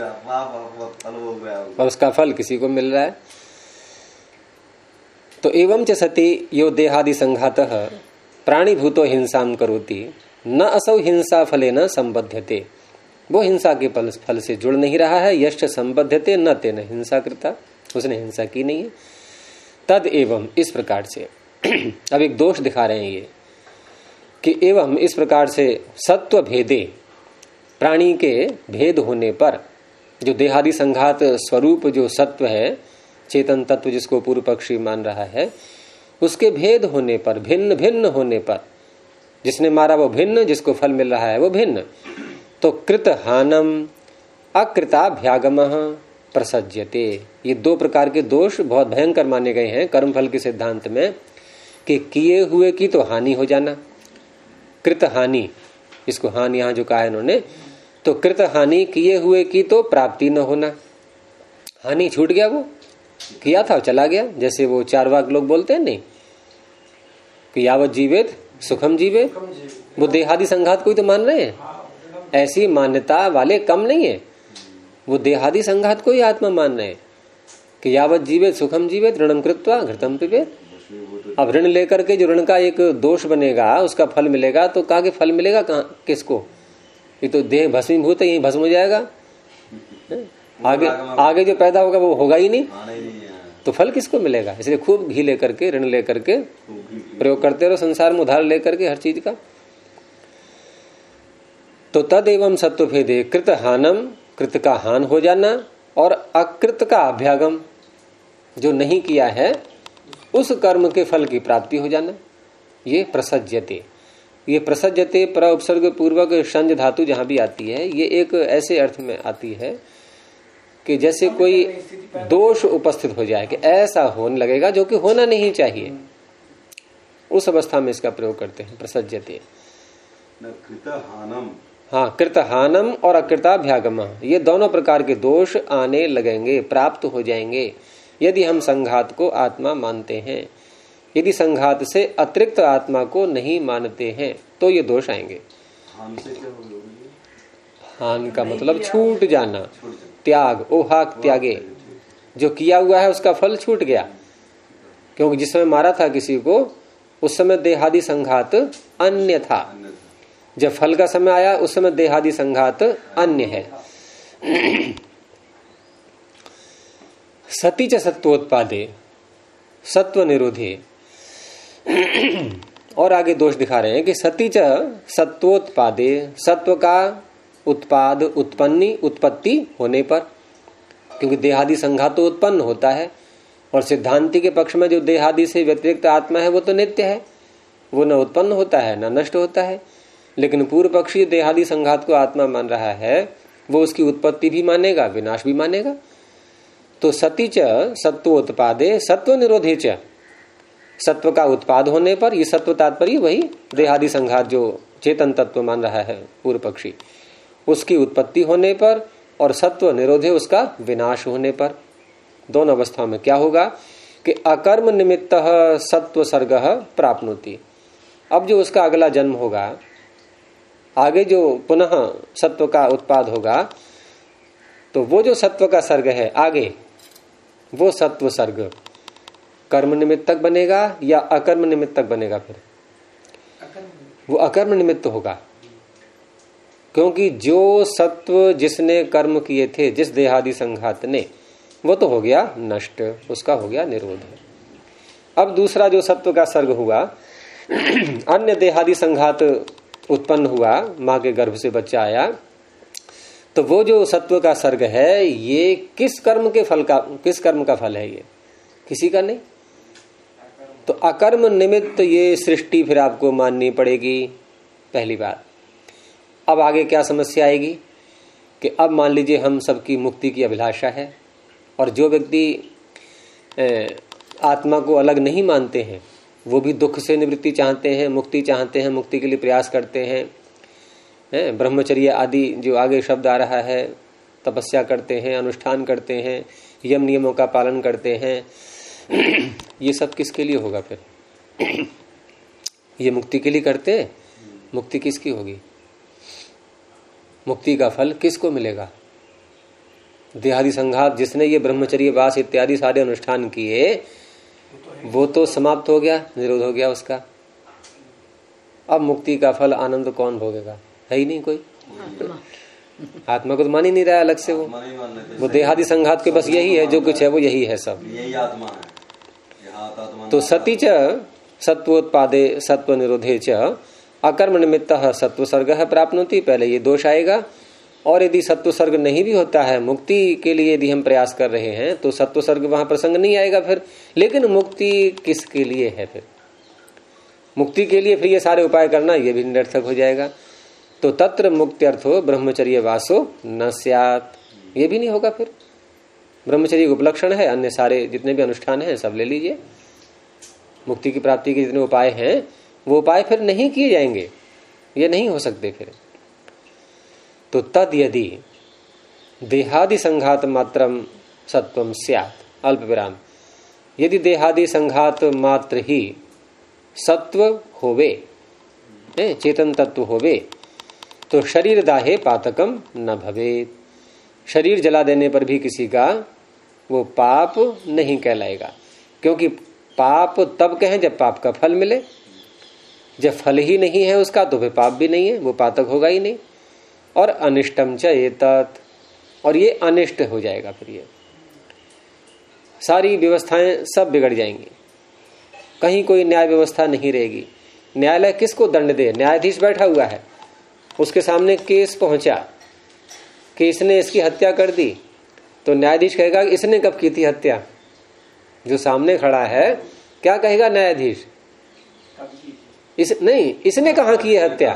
Speaker 1: और उसका फल किसी को मिल रहा है। तो एवं च सति यो देहादि संघातः प्राणीभूतो हिंसाम करोति न असौ हिंसा फले न संबध्यते, वो हिंसा के फल से जुड़ नहीं रहा है। यश्च संबध्यते न तेन हिंसा कृता, उसने हिंसा की नहीं है। तद एवं, इस प्रकार से अब एक दोष दिखा रहे हैं ये कि एवं इस प्रकार से सत्व भेदे, प्राणी के भेद होने पर, जो देहादि संघात स्वरूप जो सत्व है, चेतन तत्व जिसको पूर्व पक्षी मान रहा है, उसके भेद होने पर, भिन्न भिन्न होने पर, जिसने मारा वो भिन्न, जिसको फल मिल रहा है वो भिन्न, तो कृत हानम अकृताभ्यागमः प्रसज्यते। ये दो प्रकार के दोष बहुत भयंकर माने गए हैं कर्मफल के सिद्धांत में, कि किए हुए की तो हानि हो जाना, कृत हानि, इसको हानि यहां जो कहा है इन्होंने, तो कृत हानि, किए हुए की तो प्राप्ति न होना, हानि छूट गया, वो किया था चला गया। जैसे वो चारवाक लोग बोलते हैं नहीं कि यावत जीवेत सुखम जीवेत, वो देहादि संघात को ही तो मान रहे हैं। ऐसी मान्यता वाले कम नहीं है, वो देहादि संघात को ही आत्मा मान रहे हैं कि यावत जीवेत सुखम जीवेत ऋणम कृत्वा घृतम पिबेत। अब ऋण लेकर के जो ऋण का एक दोष बनेगा, उसका फल मिलेगा, तो कहाँ के फल मिलेगा, कहाँ किसको? ये तो देह भस्मीभूत है, यही भस्म हो जाएगा। आगे आगे जो पैदा होगा वो होगा ही नहीं, तो फल किसको मिलेगा? इसलिए खूब घी लेकर के, ऋण लेकर के प्रयोग करते रहो संसार में, उधार लेकर के हर चीज का। तो तद एवं सत्व भेदे कृत हानम, कृत का हान हो जाना, और अकृत का अभ्यागम, जो नहीं किया है उस कर्म के फल की प्राप्ति हो जाना, ये प्रसज्यते। ये प्रसज्यते पर उपसर्ग पूर्वक संज धातु जहां भी आती है, ये एक ऐसे अर्थ में आती है कि जैसे कोई दोष उपस्थित हो जाए, कि ऐसा होने लगेगा जो कि होना नहीं चाहिए, उस अवस्था में इसका प्रयोग करते हैं प्रसज्यते। हाँ, कृत हानम और अकृताभ्यागम, ये दोनों प्रकार के दोष आने लगेंगे, प्राप्त हो जाएंगे यदि हम संघात को आत्मा मानते हैं। यदि संघात से अतिरिक्त आत्मा को नहीं मानते हैं तो ये दोष आएंगे। हान का मतलब छूट जाना, त्याग, ओहाक त्यागे, जो किया हुआ है उसका फल छूट गया। क्योंकि जिस समय मारा था किसी को, उस समय देहादि संघात अन्य था, जब फल का समय आया उस समय देहादि संघात अन्य है। सती च सत्वोत्पादे सत्व निरोधे, और आगे दोष दिखा रहे हैं कि सती च सत्वोत्पादे, सत्व का उत्पाद, उत्पत्ति होने पर, क्योंकि देहादि संघात तो उत्पन्न होता है, और सिद्धांति के पक्ष में जो देहादि से व्यतिरिक्त आत्मा है वो तो नित्य है, वो न उत्पन्न होता है न नष्ट होता है। लेकिन पूर्व पक्षी देहादि संघात को आत्मा मान रहा है, वो उसकी उत्पत्ति भी मानेगा, विनाश भी मानेगा। तो सती च सत्वोत्पादे सत्व निरोधे च, सत्व का उत्पाद होने पर, ये सत्व तात्पर्य वही देहादि संघात जो चेतन तत्व मान रहा है पूर्व पक्षी, उसकी उत्पत्ति होने पर, और सत्व निरोधे उसका विनाश होने पर, दोनों अवस्थाओं में क्या होगा कि अकर्म निमित्त सत्व सर्ग प्राप्नोति। अब जो उसका अगला जन्म होगा, आगे जो पुनः सत्व का उत्पाद होगा, तो वो जो सत्व का सर्ग है आगे, वो सत्व सर्ग कर्म निमित्तक बनेगा या अकर्म निमित्तक बनेगा? फिर वो अकर्म निमित्त होगा, क्योंकि जो सत्व जिसने कर्म किए थे, जिस देहादि संघात ने, वो तो हो गया नष्ट, उसका हो गया निरोध। अब दूसरा जो सत्व का सर्ग हुआ, अन्य देहादि संघात उत्पन्न हुआ, मां के गर्भ से बच्चा आया, तो वो जो सत्व का सर्ग है, ये किस कर्म के फल का, किस कर्म का फल है? ये किसी का नहीं। तो अकर्म निमित्त ये सृष्टि फिर आपको माननी पड़ेगी, पहली बात। अब आगे क्या समस्या आएगी कि अब मान लीजिए हम सबकी मुक्ति की अभिलाषा है, और जो व्यक्ति आत्मा को अलग नहीं मानते हैं, वो भी दुख से निवृत्ति चाहते हैं, मुक्ति चाहते हैं, मुक्ति के लिए प्रयास करते हैं, ब्रह्मचर्य आदि जो आगे शब्द आ रहा है, तपस्या करते हैं, अनुष्ठान करते हैं, यम नियमों का पालन करते हैं, ये सब किसके लिए होगा? फिर ये मुक्ति के लिए करते हैं, मुक्ति किसकी होगी? मुक्ति का फल किसको मिलेगा? देहादि संघात जिसने ये ब्रह्मचर्य वास इत्यादि सारे अनुष्ठान किए वो तो समाप्त हो गया, निरोध हो गया उसका। अब मुक्ति का फल आनंद कौन भोगेगा? है ही नहीं कोई। आत्मा को तो मान ही नहीं रहा अलग से। वो देहादि संघात के बस यही है, जो कुछ है वो यही है, सब
Speaker 2: यही आत्मा है।
Speaker 1: तो सती च सत्वोत्पादे सत्व निरोधे च अकर्म निमित्त सत्व सर्ग प्राप्नोति, पहले ये दोष आएगा। और यदि सत्व सर्ग नहीं भी होता है, मुक्ति के लिए यदि हम प्रयास कर रहे हैं तो सत्व सर्ग वहां प्रसंग नहीं आएगा फिर। लेकिन मुक्ति किसके लिए है? फिर मुक्ति के लिए फिर ये सारे उपाय करना ये भी निरर्थक हो जाएगा। तो तत्र मुक्त्यर्थो ब्रह्मचर्य वासो न स्यात्, ये भी नहीं होगा फिर। ब्रह्मचर्य उपलक्षण है, अन्य सारे जितने भी अनुष्ठान हैं सब ले लीजिए। मुक्ति की प्राप्ति के जितने उपाय हैं वो उपाय फिर नहीं किए जाएंगे, ये नहीं हो सकते फिर। तो तद यदि देहादि संघात मात्रम सत्वम स्यात्, अल्प विराम, यदि देहादि संघात मात्र ही सत्व होवे, चेतन तत्व होवे, तो शरीर दाहे पातकम न भवेत, शरीर जला देने पर भी किसी का वो पाप नहीं कहलाएगा। क्योंकि पाप तब कहें जब पाप का फल मिले, जब फल ही नहीं है उसका तो फिर पाप भी नहीं है, वो पातक होगा ही नहीं। और अनिष्टम च एतत्, और ये अनिष्ट हो जाएगा, फिर ये सारी व्यवस्थाएं सब बिगड़ जाएंगी, कहीं कोई न्याय व्यवस्था नहीं रहेगी। न्यायालय किसको दंड दे? न्यायाधीश बैठा हुआ है, उसके सामने केस पहुंचा कि इसने इसकी हत्या कर दी, तो न्यायाधीश कहेगा इसने कब की थी हत्या? जो सामने खड़ा है क्या कहेगा न्यायाधीश? नहीं, इसने कहाँ की है हत्या?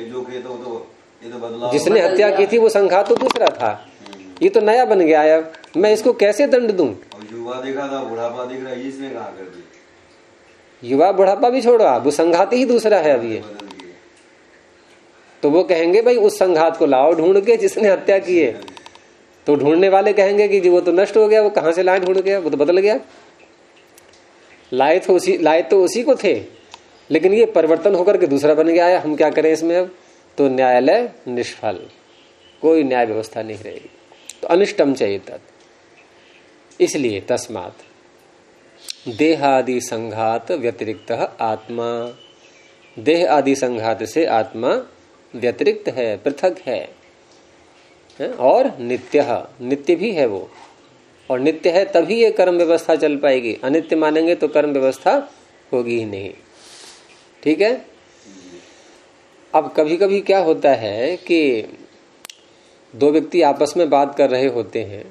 Speaker 1: जिसने हत्या की थी वो संघात तो दूसरा था, ये तो नया बन गया है, मैं इसको कैसे दंड दूं?
Speaker 2: युवा देखा था, बुढ़ापा दिख रहा है, इसने कहाँ कर दी?
Speaker 1: युवा बुढ़ापा भी छोड़ो, वो संघात ही दूसरा है अभी। तो वो कहेंगे भाई उस संघात को लाओ ढूंढ के जिसने हत्या की है। तो ढूंढने वाले कहेंगे कि जी वो तो नष्ट हो गया, वो कहां से लाए ढूंढ गया, वो तो बदल गया। लाए तो उसी को थे, लेकिन ये परिवर्तन होकर के दूसरा बन गया है, हम क्या करें इसमें अब? तो न्यायालय निष्फल, कोई न्याय व्यवस्था नहीं रहेगी। तो अनिष्टम चाहिए तत्, इसलिए तस्मात् देहादि संघात व्यतिरिक्त आत्मा, देह आदि संघात से आत्मा व्यतिरिक्त है, पृथक है। और नित्य भी है वो, और नित्य है तभी ये कर्म व्यवस्था चल पाएगी। अनित्य मानेंगे तो कर्म व्यवस्था होगी ही नहीं। ठीक है। अब कभी कभी क्या होता है कि दो व्यक्ति आपस में बात कर रहे होते हैं,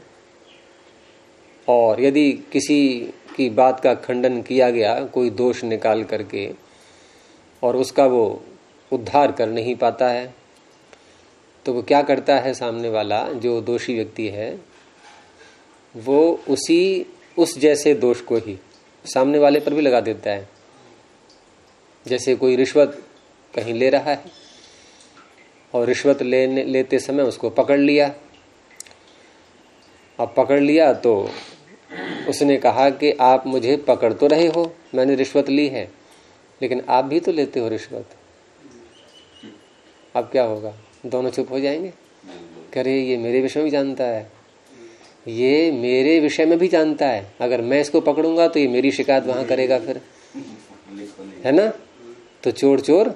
Speaker 1: और यदि किसी की बात का खंडन किया गया कोई दोष निकाल करके, और उसका वो उद्धार कर नहीं पाता है, तो वो क्या करता है, सामने वाला जो दोषी व्यक्ति है वो उस जैसे दोष को ही सामने वाले पर भी लगा देता है। जैसे कोई रिश्वत कहीं ले रहा है और रिश्वत लेते समय उसको पकड़ लिया। अब पकड़ लिया तो उसने कहा कि आप मुझे पकड़ तो रहे हो, मैंने रिश्वत ली है, लेकिन आप भी तो लेते हो रिश्वत। अब क्या होगा? दोनों चुप हो जाएंगे। कह रहे ये मेरे विषय में भी जानता है, ये मेरे विषय में भी जानता है, अगर मैं इसको पकड़ूंगा तो ये मेरी शिकायत वहां करेगा फिर, है ना? तो चोर चोर।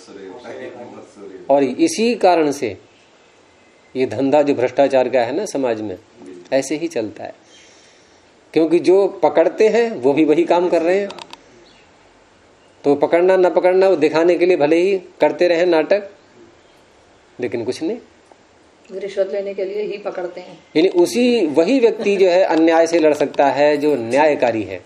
Speaker 1: और इसी कारण से ये धंधा जो भ्रष्टाचार का है ना समाज में, ऐसे ही चलता है। क्योंकि जो पकड़ते हैं वो भी वही काम कर रहे हैं, तो पकड़ना न पकड़ना वो दिखाने के लिए भले ही करते रहे नाटक, लेकिन कुछ नहीं,
Speaker 4: रिश्वत लेने के लिए ही पकड़ते हैं।
Speaker 1: यानी वही व्यक्ति जो है अन्याय से लड़ सकता है जो न्यायकारी है।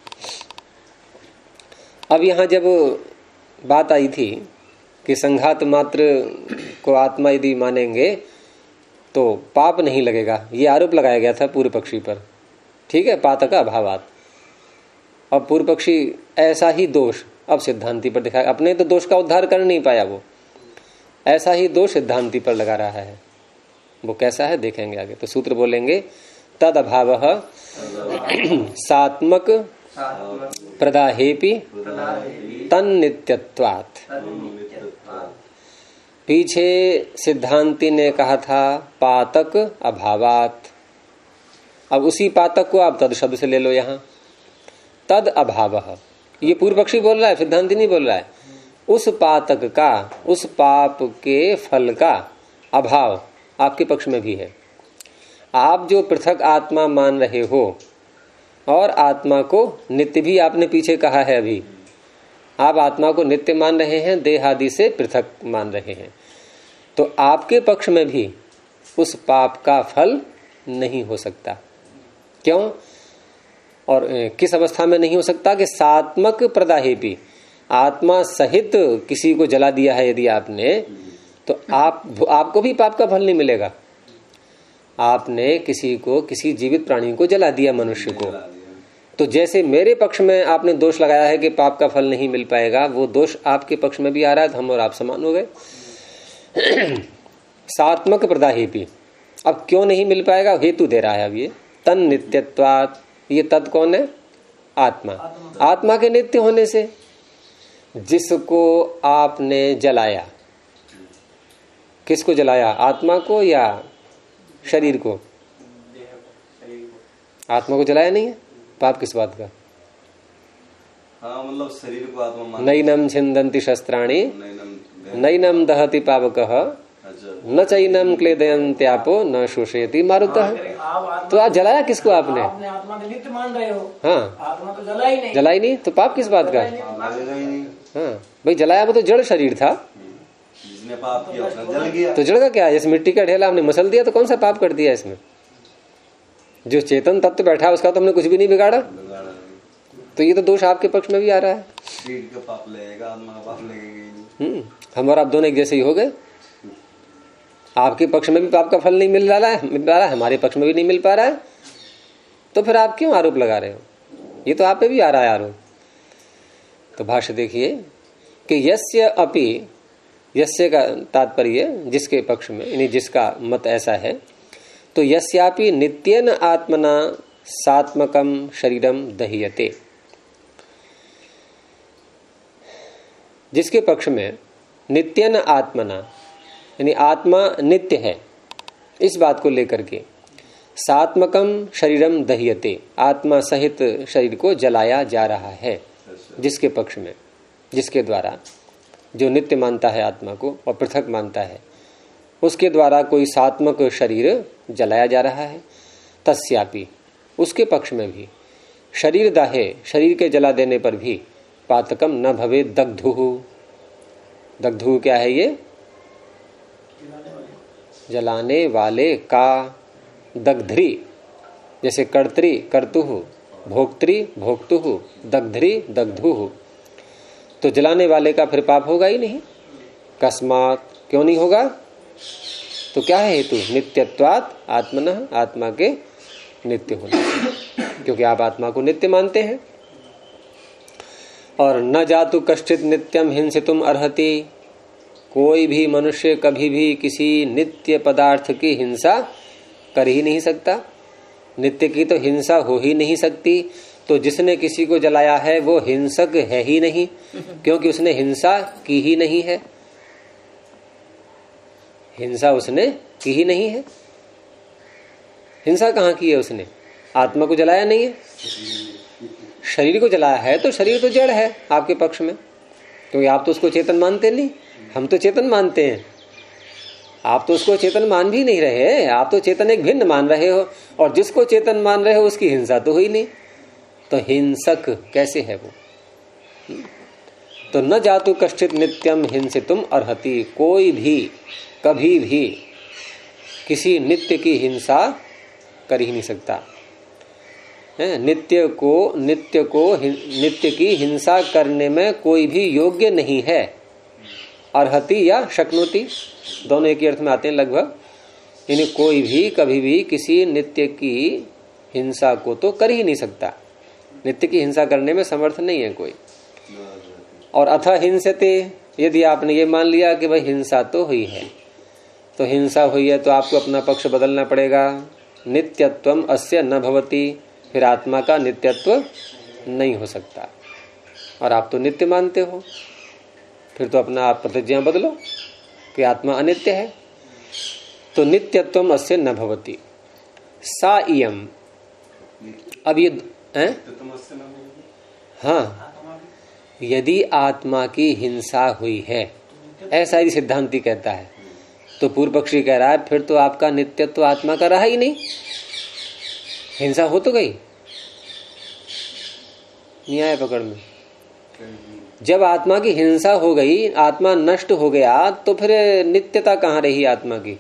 Speaker 1: अब यहां जब बात आई थी कि संघात मात्र को आत्मा यदि मानेंगे तो पाप नहीं लगेगा, ये आरोप लगाया गया था पूर्व पक्षी पर। ठीक है, पातक अभावात। अब पूर्व पक्षी ऐसा ही दोष अब सिद्धांति पर दिखाया, अपने तो दोष का उद्धार कर नहीं पाया, वो ऐसा ही दोष सिद्धांति पर लगा रहा है। वो कैसा है देखेंगे आगे। तो सूत्र बोलेंगे तद अभाव सात्मक प्रदाहेपि तन्नित्यत्वात्। पीछे सिद्धांती ने कहा था पातक अभावात। अब उसी पातक को आप तद शब्द से ले लो, यहां तद अभावः, ये पूर्व पक्षी बोल रहा है, सिद्धांती नहीं बोल रहा है। उस पातक का, उस पाप के फल का अभाव आपके पक्ष में भी है। आप जो पृथक आत्मा मान रहे हो और आत्मा को नित्य भी आपने पीछे कहा है, अभी आप आत्मा को नित्य मान रहे हैं, देह आदि से पृथक मान रहे हैं, तो आपके पक्ष में भी उस पाप का फल नहीं हो सकता। क्यों और किस अवस्था में नहीं हो सकता? कि सात्मक प्रदाहेपी, आत्मा सहित किसी को जला दिया है यदि आपने, तो आपको भी पाप का फल नहीं मिलेगा। आपने किसी को, किसी जीवित प्राणी को जला दिया, मनुष्य को, तो जैसे मेरे पक्ष में आपने दोष लगाया है कि पाप का फल नहीं मिल पाएगा, वो दोष आपके पक्ष में भी आ रहा है, तो हम और आप समान हो गए। सात्मक प्रदाहेपी, अब क्यों नहीं मिल पाएगा? हेतु दे रहा है अब ये, तन नित्यत्वात्। ये तत् कौन है? आत्मा। आत्मा के नित्य होने से जिसको आपने जलाया, किसको जलाया? आत्मा को या शरीर को? आत्मा को जलाया नहीं है, पाप किस बात का?
Speaker 2: हाँ, मतलब शरीर को आत्मा मान।
Speaker 1: नैनम छिन्दन्ति शस्त्राणि नैनम दहति पावकः न चैनम क्लेदयन्त्यापो न शोषयति मारुतः। तो आज जलाया किसको आपने?
Speaker 3: आपने आत्मा को नित्य मान रहे हो।
Speaker 1: हाँ,
Speaker 3: आत्मा तो जला ही नहीं।
Speaker 1: जला ही नहीं, तो पाप किस बात का? हाँ भाई, जलाया वो तो जड़ शरीर था,
Speaker 2: जिसने पाप किया उसने जल गया।
Speaker 1: तो जड़ का क्या है? जैसे मिट्टी का ढेला हमने मसल दिया, तो कौन सा पाप कर दिया इसमें? जो चेतन तत्व बैठा है उसका तो हमने कुछ भी नहीं बिगाड़ा, तो ये तो दोष आपके पक्ष में भी आ रहा है।
Speaker 2: शरीर का पाप लगेगा, आत्मा का पाप लगेगा।
Speaker 1: हम और आप दोनों एक जैसे ही हो गए। आपके पक्ष में भी पाप का फल नहीं मिल रहा है, हमारे पक्ष में भी नहीं मिल पा रहा है, तो फिर आप क्यों आरोप लगा रहे हो? ये तो आप पे भी आ रहा है आरोप। तो भाष्य देखिए कि यस्य अपि, यस्य का तात्पर्य जिसके पक्ष में, यानी जिसका मत ऐसा है, तो यस्यापि नित्येन आत्मना सात्मकम शरीरम दह्यते, जिसके पक्ष में नित्येन आत्मना, यानी आत्मा नित्य है, इस बात को लेकर के सात्मकम शरीरम दह्यते, आत्मा सहित शरीर को जलाया जा रहा है, जिसके पक्ष में, जिसके द्वारा, जो नित्य मानता है आत्मा को और पृथक मानता है, उसके द्वारा कोई सात्मक शरीर जलाया जा रहा है। तस्यापि, उसके पक्ष में भी शरीर दाहे, शरीर के जला देने पर भी पातकम न भवे दग्धुः। दग्धुः क्या है? ये जलाने वाले का, दग्धरी, जैसे कर्त्री कर्तुः, भोक्त्री भोक्तुः, दग्धरी दग्धुः, तो जलाने वाले का फिर पाप होगा ही नहीं। कस्मात्, क्यों नहीं होगा? तो क्या है हेतु? नित्यत्वात् आत्मनः, आत्मा के नित्य होने से, क्योंकि आप आत्मा को नित्य मानते हैं। और न जातु कश्चित् नित्यम हिंसितुम अर्हति, कोई भी मनुष्य कभी भी किसी नित्य पदार्थ की हिंसा कर ही नहीं सकता। नित्य की तो हिंसा हो ही नहीं सकती, तो जिसने किसी को जलाया है वो हिंसक है ही नहीं, क्योंकि उसने हिंसा की ही नहीं है। हिंसा उसने की ही नहीं है। हिंसा कहाँ की है उसने? आत्मा को जलाया नहीं है, शरीर को जलाया है, तो शरीर तो जड़ है आपके पक्ष में, क्योंकि आप तो उसको चेतन मानते नहीं, हम तो चेतन मानते हैं। आप तो उसको चेतन मान भी नहीं रहे, आप तो चेतन एक भिन्न मान रहे हो, और जिसको चेतन मान रहे हो उसकी हिंसा तो हुई नहीं, तो हिंसक कैसे है वो? तो न जातु कश्चित नित्यम हिंसितुम अर्हति, कोई भी कभी भी किसी नित्य की हिंसा कर ही नहीं सकता। नित्य की हिंसा करने में कोई भी योग्य नहीं है। अर्हति या शक्नोति दोनों एक ही अर्थ में आते हैं लगभग, यानी कोई भी कभी भी किसी नित्य की हिंसा को तो कर ही नहीं सकता। नित्य की हिंसा करने में समर्थ नहीं है कोई। और अथ हिंसते, यदि आपने ये मान लिया कि भाई हिंसा तो हुई है, तो हिंसा हुई है तो आपको अपना पक्ष बदलना पड़ेगा। नित्यत्वम अस्य न भवति, फिर आत्मा का नित्यत्व नहीं हो सकता। और आप तो नित्य मानते हो, फिर तो अपना आप प्रतिज्ञा बदलो। कि आत्मा अनित्य है, तो नित्यत्वम अस्य न भवति सा इयम। अब ये हाँ, यदि आत्मा की हिंसा हुई है, ऐसा ही सिद्धांति कहता है, तो पूर्व पक्षी कह रहा है फिर तो आपका नित्यत्व आत्मा का रहा ही नहीं, हिंसा हो तो गई। नहीं आया पकड़ में? जब आत्मा की हिंसा हो गई, आत्मा नष्ट हो गया, तो फिर नित्यता कहाँ रही आत्मा की?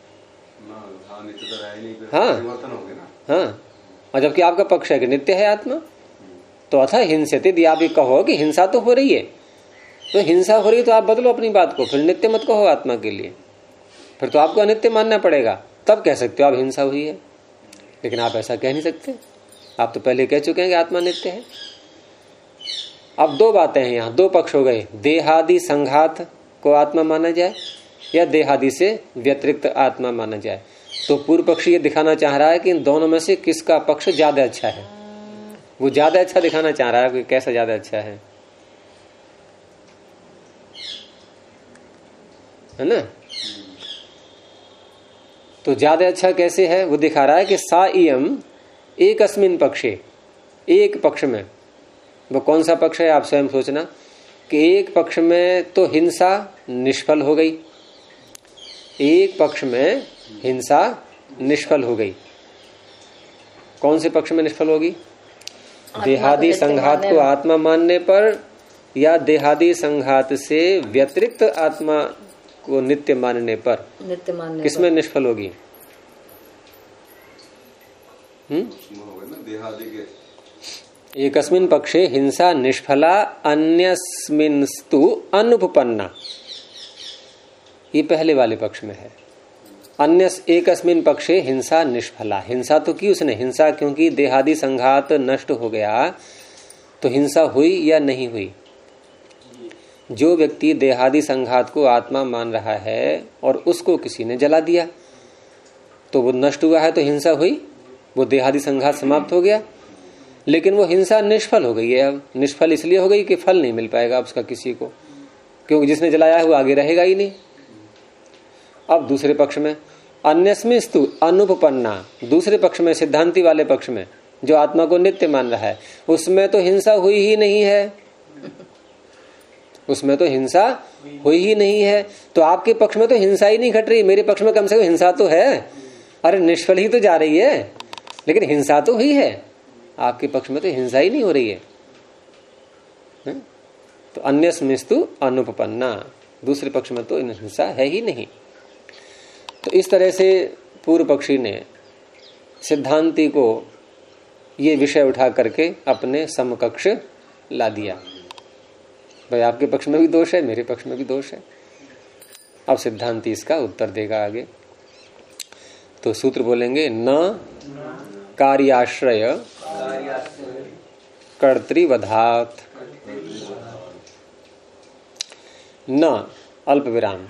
Speaker 1: हाँ हाँ, और जबकि आपका पक्ष है कि नित्य है आत्मा, तो अथा हिंसते, यदि आप ये कहो कि हिंसा तो हो रही है, तो हिंसा हो रही है तो आप बदलो अपनी बात को, फिर नित्य मत कहो आत्मा के लिए, फिर तो आपको अनित्य मानना पड़ेगा, तब कह सकते हो आप हिंसा हुई है। लेकिन आप ऐसा कह नहीं सकते, आप तो पहले कह चुके हैं कि आत्मा नित्य है। अब दो बातें हैं यहाँ, दो पक्ष हो गए, देहादि संघात को आत्मा माना जाए या देहादि से व्यतिरिक्त आत्मा माना जाए। तो पूर्व पक्षी ये दिखाना चाह रहा है कि इन दोनों में से किसका पक्ष ज्यादा अच्छा है, वो ज्यादा अच्छा दिखाना चाह रहा है कि कैसा ज्यादा अच्छा है ना? तो ज्यादा अच्छा कैसे है वो दिखा रहा है कि सा इयम एक अस्मिन पक्षे, एक पक्ष में। वो कौन सा पक्ष है आप स्वयं सोचना कि एक पक्ष में तो हिंसा निष्फल हो गई, एक पक्ष में हिंसा निष्फल हो गई। कौन से पक्ष में निष्फल होगी? देहादि संघात को आत्मा मानने पर या देहादि संघात से व्यतिरिक्त आत्मा को नित्य मानने पर?
Speaker 4: नित्य मानने
Speaker 1: किसमें निष्फल होगी?
Speaker 2: देहादि के
Speaker 1: एकस्मिन पक्षे हिंसा निष्फला अन्यस्मिनस्तु अनुपपन्ना, ये पहले वाले पक्ष में है। अन्य एकस्मिन पक्षे हिंसा निष्फला, हिंसा तो की उसने, हिंसा क्योंकि देहादि संघात नष्ट हो गया, तो हिंसा हुई या नहीं हुई? जो व्यक्ति देहादि संघात को आत्मा मान रहा है और उसको किसी ने जला दिया, तो वो नष्ट हुआ है, तो हिंसा हुई, वो देहादि संघात समाप्त हो गया। लेकिन वो हिंसा निष्फल हो गई है। अब निष्फल इसलिए हो गई कि फल नहीं मिल पाएगा उसका किसी को, क्योंकि जिसने जलाया है वो आगे रहेगा ही नहीं। अब दूसरे पक्ष में अन्यस्मिस्तु अनुपपन्ना, दूसरे पक्ष में सिद्धांति वाले पक्ष में जो आत्मा को नित्य मान रहा है, उसमें तो हिंसा हुई ही नहीं है, उसमें तो हिंसा हुई ही नहीं है। तो आपके पक्ष में तो हिंसा ही नहीं घट रही, मेरे पक्ष में कम से कम हिंसा तो है। अरे निष्फल ही तो जा रही है, लेकिन हिंसा तो हुई है। आपके पक्ष में तो हिंसा ही नहीं हो रही है। तो अन्यस्मिस्तु अनुपपन्ना, दूसरे पक्ष में तो हिंसा है ही नहीं। तो इस तरह से पूर्व पक्षी ने सिद्धांति को ये विषय उठा करके अपने समकक्ष ला दिया। भाई आपके पक्ष में भी दोष है, मेरे पक्ष में भी दोष है। अब सिद्धांति इसका उत्तर देगा आगे। तो सूत्र बोलेंगे, न कार्याश्रय कर्तृवधात, न अल्प विराम।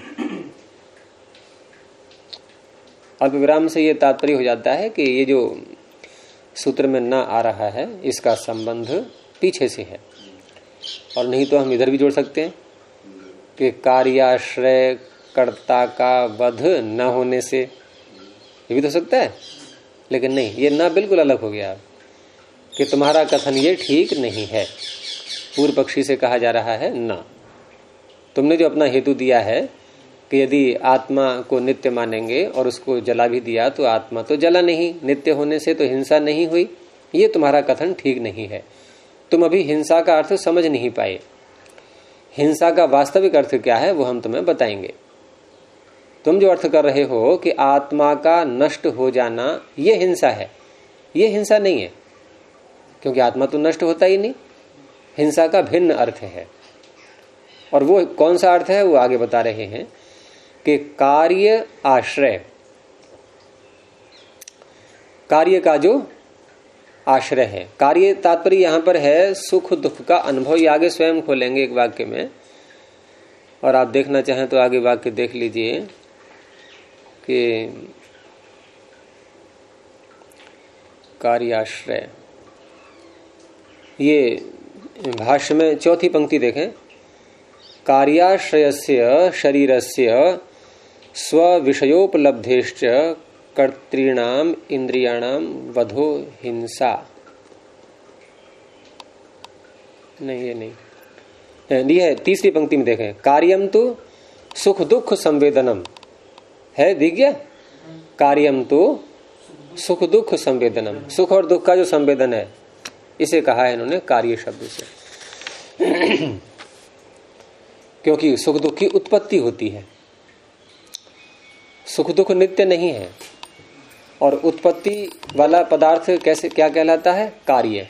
Speaker 1: अल्प विराम से ये तात्पर्य हो जाता है कि ये जो सूत्र में न आ रहा है इसका संबंध पीछे से है, और नहीं तो हम इधर भी जोड़ सकते हैं कि कार्याश्रय कर्ता का वध न होने से, ये भी तो सकता है। लेकिन नहीं, ये ना बिल्कुल अलग हो गया कि तुम्हारा कथन ये ठीक नहीं है। पूर्व पक्षी से कहा जा रहा है ना, तुमने जो अपना हेतु दिया है कि यदि आत्मा को नित्य मानेंगे और उसको जला भी दिया तो आत्मा तो जला नहीं, नित्य होने से तो हिंसा नहीं हुई, ये तुम्हारा कथन ठीक नहीं है। तुम अभी हिंसा का अर्थ समझ नहीं पाए। हिंसा का वास्तविक अर्थ क्या है वो हम तुम्हें बताएंगे। तुम जो अर्थ कर रहे हो कि आत्मा का नष्ट हो जाना ये हिंसा है, ये हिंसा नहीं है, क्योंकि आत्मा तो नष्ट होता ही नहीं। हिंसा का भिन्न अर्थ है, और वो कौन सा अर्थ है वो आगे बता रहे हैं कि कार्य आश्रय, कार्य का जो आश्रय है। कार्य तात्पर्य यहां पर है सुख दुख का अनुभव। ये आगे स्वयं खोलेंगे एक वाक्य में, और आप देखना चाहें तो आगे वाक्य देख लीजिए कि कार्याश्रय, ये भाष्य में चौथी पंक्ति देखें, कार्याश्रयस्य शरीरस्य स्व विषयोपलब्धेश्च कर्तॄणाम इंद्रियाणाम वधो हिंसा। नहीं, ये नहीं, ये है तीसरी पंक्ति में देखें, कार्यम तो सुख दुख संवेदनम है, दिख गया, कार्यम तो सुख दुख संवेदनम, सुख और दुख का जो संवेदन है इसे कहा है इन्होंने कार्य शब्द से। क्योंकि सुख दुख की उत्पत्ति होती है, सुख दुख नित्य नहीं है, और उत्पत्ति वाला पदार्थ कैसे क्या कहलाता है, कार्य,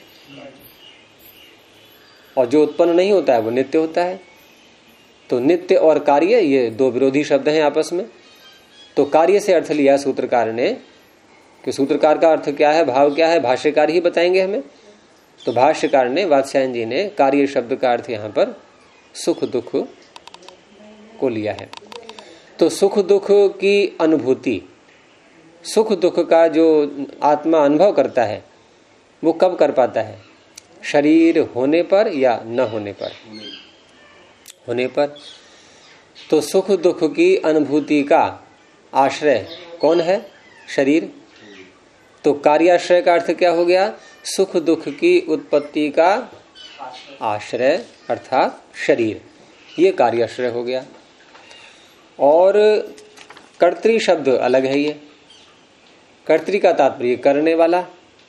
Speaker 1: और जो उत्पन्न नहीं होता है वो नित्य होता है। तो नित्य और कार्य ये दो विरोधी शब्द हैं आपस में। तो कार्य से अर्थ लिया सूत्रकार ने, कि सूत्रकार का अर्थ क्या है, भाव क्या है, भाष्यकार ही बताएंगे हमें। तो भाष्यकार ने, वात्स्यायन जी ने कार्य शब्द का अर्थ यहां पर सुख दुख को लिया है। तो सुख दुख की अनुभूति, सुख दुख का जो आत्मा अनुभव करता है वो कब कर पाता है, शरीर होने पर या न होने पर, होने पर। तो सुख दुख की अनुभूति का आश्रय कौन है, शरीर। तो कार्याश्रय का अर्थ क्या हो गया, सुख दुख की उत्पत्ति का आश्रय अर्थात शरीर, ये कार्याश्रय हो गया। और कर्तृ शब्द अलग है, ये कर्तृ का तात्पर्य करने वाला।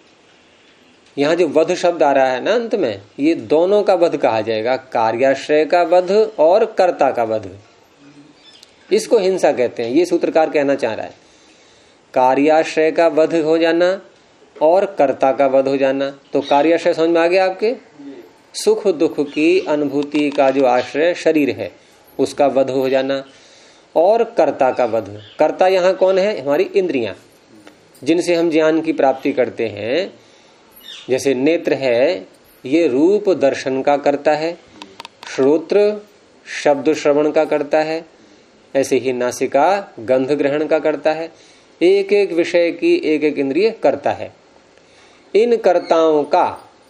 Speaker 1: यहां जो वध शब्द आ रहा है ना अंत में, ये दोनों का वध कहा जाएगा, कार्याश्रय का वध और कर्ता का वध। इसको हिंसा कहते हैं, ये सूत्रकार कहना चाह रहा है। कार्याश्रय का वध हो जाना और कर्ता का वध हो जाना। तो कार्याश्रय समझ में आ गया आपके, सुख दुख की अनुभूति का जो आश्रय शरीर है उसका वध हो जाना, और कर्ता का वध। कर्ता यहाँ कौन है, हमारी इंद्रियां, जिनसे हम ज्ञान की प्राप्ति करते हैं। जैसे नेत्र है, ये रूप दर्शन का करता है, श्रोत्र शब्द श्रवण का करता है, ऐसे ही नासिका गंध ग्रहण का करता है। एक एक विषय की एक एक इंद्रिय करता है। इन कर्ताओं का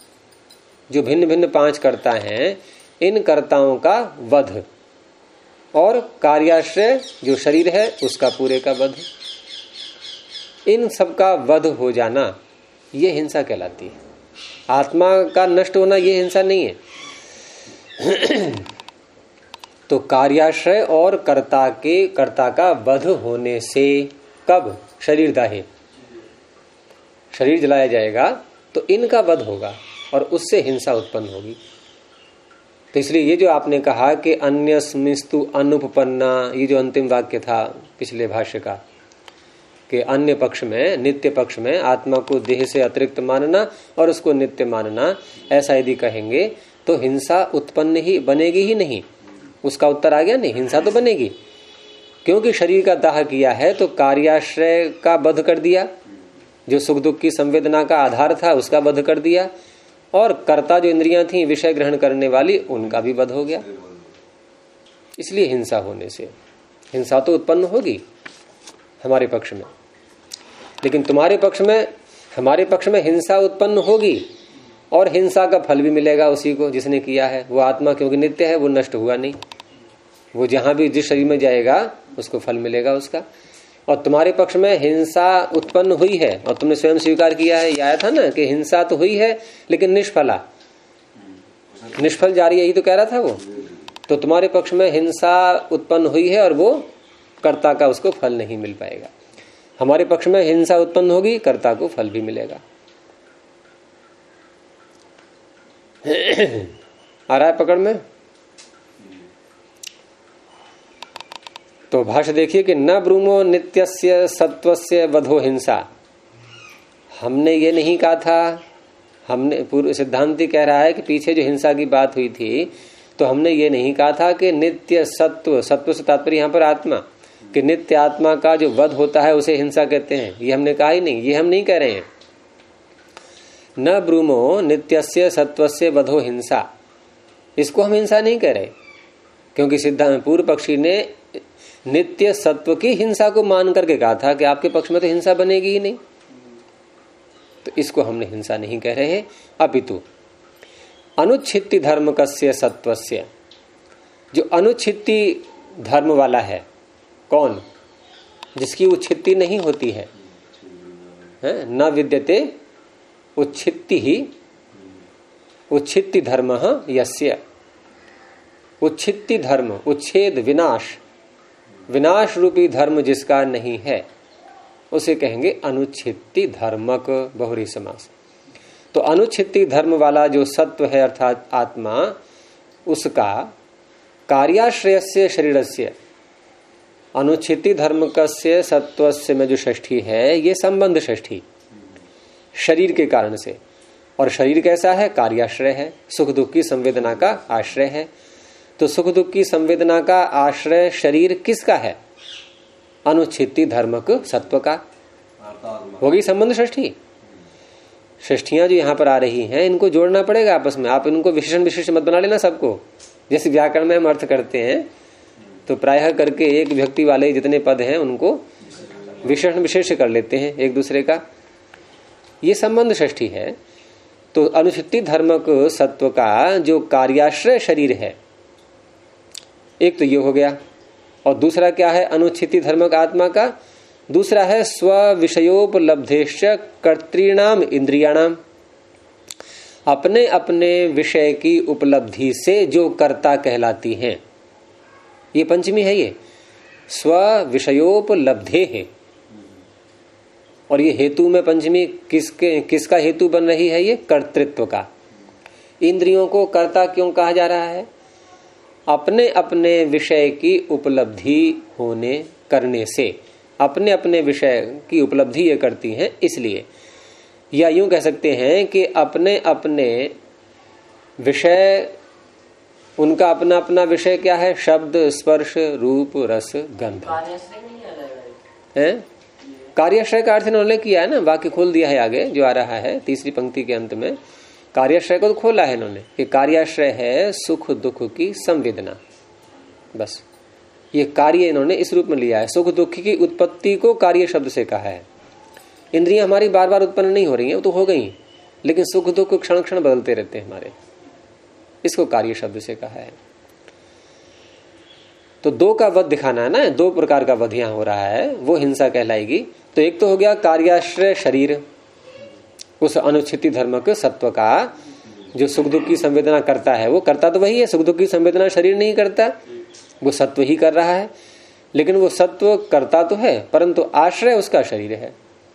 Speaker 1: जो भिन्न भिन्न 5 कर्ता हैं, इन कर्ताओं का वध, और कार्याश्रय जो शरीर है उसका पूरे का वध। इन सब का वध हो जाना ये हिंसा कहलाती है। आत्मा का नष्ट होना ये हिंसा नहीं है। तो कार्याश्रय और कर्ता का वध होने से, कब, शरीर दाहे, शरीर जलाया जाएगा तो इनका वध होगा और उससे हिंसा उत्पन्न होगी। तो इसलिए ये जो आपने कहा कि अन्यस्मिस्तु अनुपपन्ना, ये जो अंतिम वाक्य था पिछले भाष्य का, कि अन्य पक्ष में, नित्य पक्ष में आत्मा को देह से अतिरिक्त मानना और उसको नित्य मानना, ऐसा यदि कहेंगे तो हिंसा उत्पन्न ही बनेगी ही नहीं। उसका उत्तर आ गया नहीं, हिंसा तो बनेगी, क्योंकि शरीर का दाह किया है तो कार्याश्रय का वध कर दिया, जो सुख दुख की संवेदना का आधार था उसका वध कर दिया, और कर्ता जो इंद्रियां थी विषय ग्रहण करने वाली, उनका भी वध हो गया। इसलिए हिंसा होने से, हिंसा तो उत्पन्न होगी हमारे पक्ष में, लेकिन तुम्हारे पक्ष में, हमारे पक्ष में हिंसा उत्पन्न होगी और हिंसा का फल भी मिलेगा उसी को जिसने किया है। वो आत्मा क्योंकि नित्य है, वो नष्ट हुआ नहीं, वो जहां भी जिस शरीर में जाएगा उसको फल मिलेगा उसका। और तुम्हारे पक्ष में हिंसा उत्पन्न हुई है और तुमने स्वयं स्वीकार किया है, ये आया था ना कि हिंसा तो हुई है लेकिन निष्फला, निष्फल जारी है, यही तो कह रहा था वो। तो तुम्हारे पक्ष में हिंसा उत्पन्न हुई है और वो कर्ता का उसको फल नहीं मिल पाएगा। हमारे पक्ष में हिंसा उत्पन्न होगी, कर्ता को फल भी मिलेगा। आ रहा है पकड़ में? तो भाष्य देखिए कि न ब्रूमो नित्यस्य सत्वस्य वधो हिंसा। हमने ये नहीं कहा था, हमने पूर्व सिद्धांति कह रहा है कि पीछे जो हिंसा की बात हुई थी तो हमने ये नहीं कहा था कि नित्य सत्व, सत्व से तात्पर्य यहाँ पर आत्मा, कि नित्य आत्मा का जो वध होता है उसे हिंसा कहते हैं, ये हमने कहा ही नहीं, ये हम नहीं कह रहे हैं। न ब्रूमो नित्यस्य सत्वस्य वधो हिंसा, इसको हम हिंसा नहीं कह रहे, क्योंकि सिद्धांत पूर्व पक्षी ने नित्य सत्व की हिंसा को मान करके कहा था कि आपके पक्ष में तो हिंसा बनेगी ही नहीं, तो इसको हमने हिंसा नहीं कह रहे हैं। अपितु अनुच्छित्ति धर्म कस्य सत्वस्य, जो अनुच्छित्ति धर्म वाला है, कौन? जिसकी उच्छित्ति नहीं होती है, न विद्यते उच्छित्ति ही उच्छित्ति धर्म यस्य। उच्छित्ति धर्म, उच्छेद, विनाश, विनाश रूपी धर्म जिसका नहीं है उसे कहेंगे अनुच्छित्ति धर्मक, बहुरी समास। तो अनुच्छित्ति धर्म वाला जो सत्व है अर्थात आत्मा, उसका कार्याश्रयस्य शरीरस्य, अनुच्छित्ति धर्म कस्य सत्वस्य में जो षष्ठी है ये संबंध षष्ठी शरीर के कारण से। और शरीर कैसा है? कार्याश्रय है, सुख दुख की संवेदना का आश्रय है। तो सुख दुख की संवेदना का आश्रय शरीर किसका है? अनुच्छित्ति धर्मक सत्व का। होगी संबंध षष्ठी। षष्ठियां जो यहाँ पर आ रही हैं इनको जोड़ना पड़ेगा आपस में। आप इनको विशेषण विशेष मत बना लेना सबको। जैसे व्याकरण में हम अर्थ करते हैं तो प्रायः करके एक व्यक्ति वाले जितने पद हैं उनको विशेषण विशेष कर लेते हैं एक दूसरे का। ये संबंध षष्ठी है। तो अनुच्छित्ति धर्मक सत्व का जो कार्याश्रय शरीर है, एक तो ये हो गया। और दूसरा क्या है अनुच्छित्ति धर्मक आत्मा का? दूसरा है स्व विषयोपलब्धेश्च कर्तृणाम इंद्रियाणाम, अपने अपने विषय की उपलब्धि से जो कर्ता कहलाती हैं। ये पंचमी है। ये स्व विषयोपलब्धे है। और ये हेतु में पंचमी किसका हेतु बन रही है? ये कर्तृत्व का। इंद्रियों को कर्ता क्यों कहा जा रहा है? अपने अपने विषय की उपलब्धि होने करने से, अपने अपने विषय की उपलब्धि ये करती हैं इसलिए। या यूं कह सकते हैं कि अपने अपने विषय, उनका अपना अपना विषय क्या है? शब्द, स्पर्श, रूप, रस, गंध है। कार्याश्रय का अर्थ इन्होंने किया है ना, वाक्य खोल दिया है आगे जो आ रहा है तीसरी पंक्ति के अंत में। कार्याश्रय को तो खोला है इन्होंने कि कार्याश्रय है सुख दुख की संवेदना। बस ये कार्य इन्होंने इस रूप में लिया है। सुख दुख की उत्पत्ति को कार्य शब्द से कहा है। इंद्रियां हमारी बार बार उत्पन्न नहीं हो रही हैं, वो तो हो गई, लेकिन सुख दुख क्षण क्षण बदलते रहते हैं हमारे, इसको कार्य शब्द से कहा है। तो दो का वध दिखाना है ना, दो प्रकार का वध यहां हो रहा है, वो हिंसा कहलाएगी। तो एक तो हो गया कार्याश्रय शरीर, उस अनुच्छित्ति धर्मक सत्व का जो सुख दुख की संवेदना करता है, वो करता तो वही है, सुख दुख की संवेदना शरीर नहीं करता, वो सत्व ही कर रहा है। लेकिन वो सत्व करता तो है परंतु आश्रय उसका शरीर है।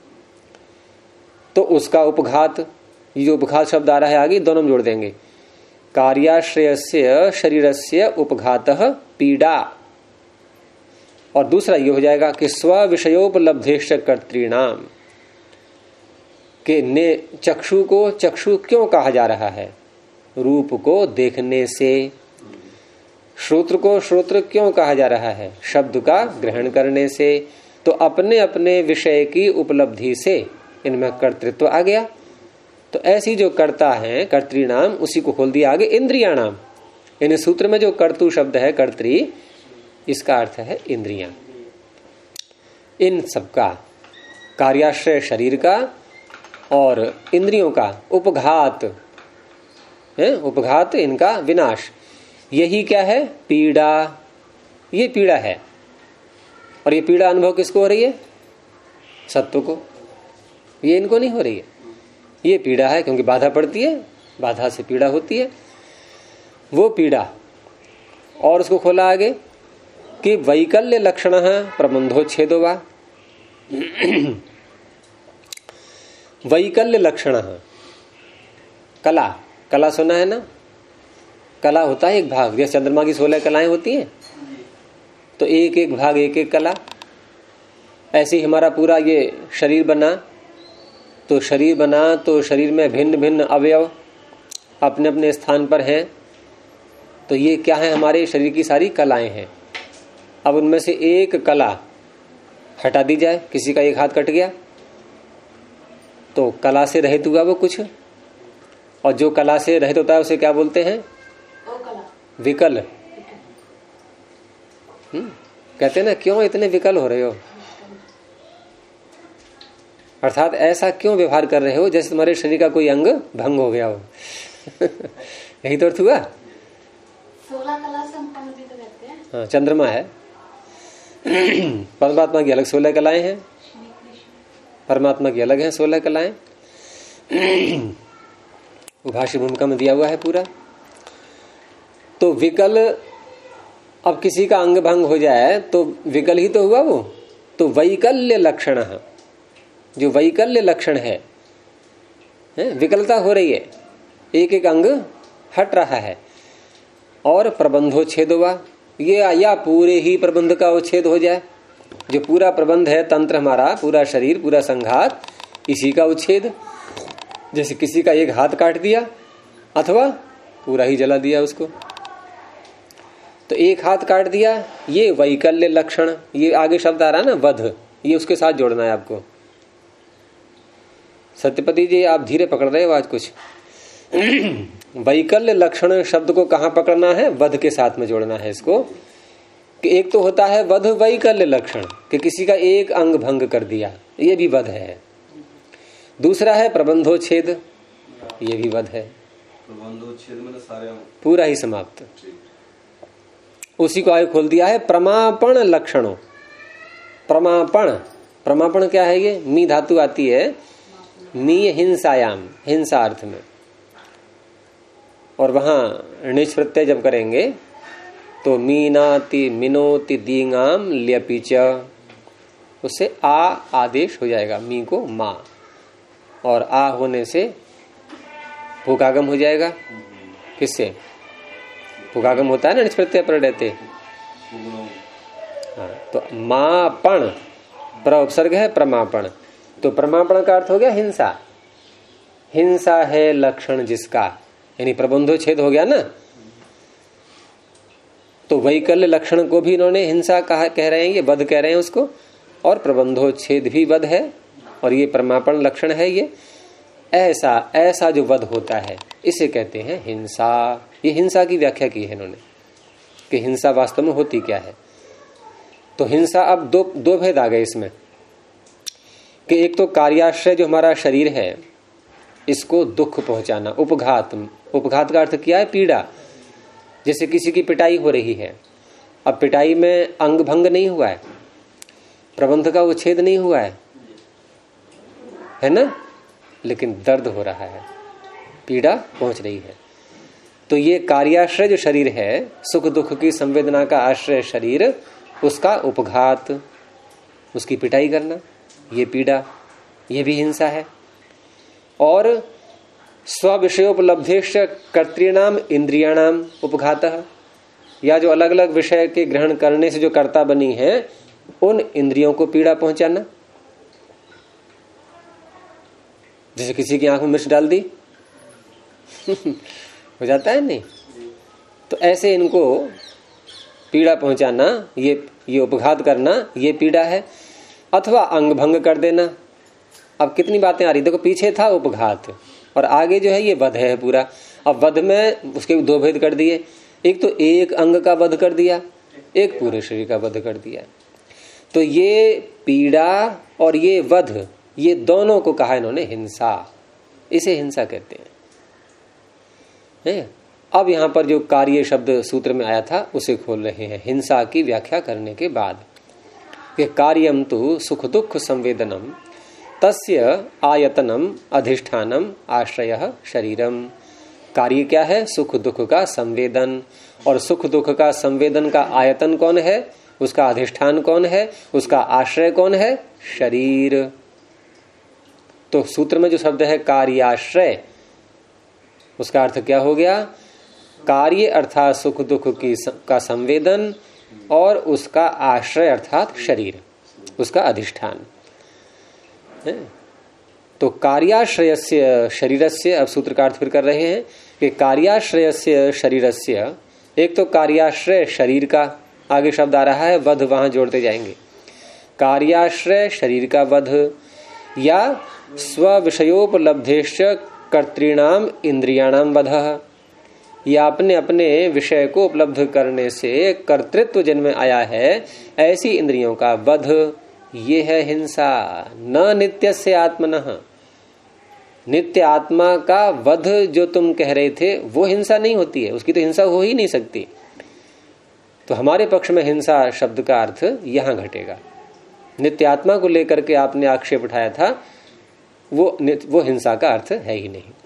Speaker 1: तो उसका उपघात, ये जो उपघात शब्द आ रहा है आगे दोनों में जोड़ देंगे। कार्याश्रयस्य शरीरस्य उपघातः पीड़ा। और दूसरा ये हो जाएगा कि स्व विषयोपलब्धेश्च कर्तृणाम, के ने चक्षु को चक्षु क्यों कहा जा रहा है? रूप को देखने से। श्रोत्र को श्रोत्र क्यों कहा जा रहा है? शब्द का ग्रहण करने से। तो अपने अपने विषय की उपलब्धि से इनमें कर्तृत्व आ गया। तो ऐसी जो कर्ता है कर्तृनाम, उसी को खोल दिया आगे इंद्रियाणाम। इन सूत्र में जो कर्तु शब्द है कर्तृ, इसका अर्थ है इंद्रियां। इन सबका कार्याश्रय शरीर का और इंद्रियों का उपघात है, उपघात इनका विनाश, यही क्या है? पीड़ा। ये पीड़ा है। और ये पीड़ा अनुभव किसको हो रही है? सत्व को। ये इनको नहीं हो रही है। ये पीड़ा है क्योंकि बाधा पड़ती है, बाधा से पीड़ा होती है, वो पीड़ा। और उसको खोला आगे कि वैकल्य लक्षण प्रबंधोच्छेदो वा। वैकल्य लक्षण, कला, कला सुना है ना? कला होता है एक भाग, जैसे चंद्रमा की 16 कलाएं होती हैं, तो एक एक भाग एक एक कला। ऐसे ही हमारा पूरा ये शरीर बना, तो शरीर बना तो शरीर में भिन्न भिन्न अवयव अपने अपने स्थान पर हैं। तो ये क्या है? हमारे शरीर की सारी कलाएं हैं। अब उनमें से एक कला हटा दी जाए, किसी का एक हाथ कट गया तो कला से रहित हुआ वो कुछ, और जो कला से रहित होता है उसे क्या बोलते हैं? विकल। कहते हैं ना, क्यों इतने विकल हो रहे हो? अर्थात ऐसा क्यों व्यवहार कर रहे हो जैसे तुम्हारे शरीर का कोई अंग भंग हो गया हो। यही तो अर्थ हुआ।
Speaker 5: 16 कला से हम कहते हैं।
Speaker 1: हाँ, चंद्रमा है, परमात्मा की अलग 16 कलाएं हैं, परमात्मा की अलग है 16 कलाएं। वो भाष्य भूमिका में दिया हुआ है पूरा। तो विकल, अब किसी का अंग भंग हो जाए तो विकल ही तो हुआ वो, तो वैकल्य लक्षण, जो वैकल्य लक्षण है, विकलता हो रही है, एक एक अंग हट रहा है, और प्रबंधोच्छेद हुआ, ये या पूरे ही प्रबंध का उच्छेद हो जाए, जो पूरा प्रबंध है तंत्र हमारा, पूरा शरीर, पूरा संघात, इसी का उच्छेद, जैसे किसी का एक हाथ काट दिया अथवा पूरा ही जला दिया उसको, तो एक हाथ काट दिया, ये वैकल्य लक्षण। ये आगे शब्द आ रहा है ना वध, ये उसके साथ जोड़ना है आपको। सत्यपति जी आप धीरे पकड़ रहे हो आज कुछ। वैकल्य लक्षण शब्द को कहां पकड़ना है? वध के साथ में जोड़ना है इसको, कि एक तो होता है वध वैकल्य लक्षण, कि किसी का एक अंग भंग कर दिया, ये भी वध है। दूसरा है प्रबंधोच्छेद, ये भी वध है।
Speaker 2: प्रबंधोच्छेद में सारे
Speaker 1: पूरा ही समाप्त। उसी को आगे खोल दिया है प्रमापण लक्षणों। प्रमापण, प्रमापण क्या है? ये मी धातु आती है मी हिंसायाम, हिंसा अर्थ में, और वहां निच प्रत्यय जब करेंगे तो मीनाति मिनोति दींगाम ल्यपिच, उससे आ आदेश हो जाएगा, मी को मां, और आ होने से भूकागम हो जाएगा। किससे? भूकागम होता है ना निच प्रत्यय पर रहते। हाँ, तो मापण प्र उपसर्ग है प्रमापण, तो प्रमापण का अर्थ हो गया हिंसा। हिंसा है लक्षण जिसका, यानी प्रबंधोच्छेद हो गया ना, तो वैकल्य लक्षण को भी इन्होंने हिंसा कह रहे हैं, ये वध कह रहे हैं उसको, और प्रबंधोच्छेद भी वध है, और ये प्रमापण लक्षण है। ये ऐसा जो वध होता है इसे कहते हैं हिंसा। ये हिंसा की व्याख्या की है इन्होंने कि हिंसा वास्तव में होती क्या है। तो हिंसा, अब दो भेद आ गए इसमें, कि एक तो कार्याश्रय जो हमारा शरीर है इसको दुख पहुंचाना, उपघात। उपघात का अर्थ क्या है? पीड़ा। जैसे किसी की पिटाई हो रही है, अब पिटाई में अंग भंग नहीं हुआ है, प्रबंध का उच्छेद नहीं हुआ है ना, लेकिन दर्द हो रहा है, पीड़ा पहुंच रही है। तो ये कार्याश्रय जो शरीर है, सुख दुख की संवेदना का आश्रय शरीर, उसका उपघात, उसकी पिटाई करना, ये पीड़ा, ये भी हिंसा है। और स्व विषयोपलब्धेश कर्तृणाम इंद्रियाणाम उपघातः, या जो अलग अलग विषय के ग्रहण करने से जो कर्ता बनी है उन इंद्रियों को पीड़ा पहुंचाना। जैसे किसी की आंख में मिर्च डाल दी हो जाता है नहीं, तो ऐसे इनको पीड़ा पहुंचाना, ये उपघात करना, ये पीड़ा है। अथवा अंग भंग कर देना। अब कितनी बातें आ रही, देखो पीछे था उपघात और आगे जो है ये वध है पूरा। अब वध में उसके दो भेद कर दिए, एक तो एक अंग का वध कर दिया, एक पूरे शरीर का वध कर दिया। तो ये पीड़ा और ये वध, ये दोनों को कहा इन्होंने हिंसा, इसे हिंसा कहते हैं। अब यहां पर जो कार्य शब्द सूत्र में आया था उसे खोल रहे हैं हिंसा की व्याख्या करने के बाद, कि कार्यम तो सुख दुख संवेदनम तस्य आयतनम अधिष्ठानम आश्रय शरीरम। कार्य क्या है? सुख दुख का संवेदन, और सुख दुख का संवेदन का आयतन कौन है? उसका अधिष्ठान कौन है? उसका आश्रय कौन है? शरीर। तो सूत्र में जो शब्द है कार्याश्रय, उसका अर्थ क्या हो गया? कार्य अर्थात सुख दुख का संवेदन, और उसका आश्रय अर्थात शरीर, उसका अधिष्ठान। तो कार्याश्रयस्य शरीरस्य, अब सूत्र का अर्थ फिर कर रहे हैं कि कार्याश्रयस्य शरीरस्य, एक तो कार्याश्रय शरीर का, आगे शब्द आ रहा है वध, वहां जोड़ते जाएंगे। कार्याश्रय शरीर का वध, या स्व विषयोपलब्धेश्च कर्तृणाम इंद्रियाणाम वधः, या अपने अपने विषय को उपलब्ध करने से कर्तृत्व जन्म आया है ऐसी इंद्रियों का वध, ये है हिंसा। न नित्यस्य आत्मनः, नित्य आत्मा का वध जो तुम कह रहे थे वो हिंसा नहीं होती है, उसकी तो हिंसा हो ही नहीं सकती। तो हमारे पक्ष में हिंसा शब्द का अर्थ यहां घटेगा। नित्य आत्मा को लेकर के आपने आक्षेप उठाया था, वो हिंसा का अर्थ है ही नहीं।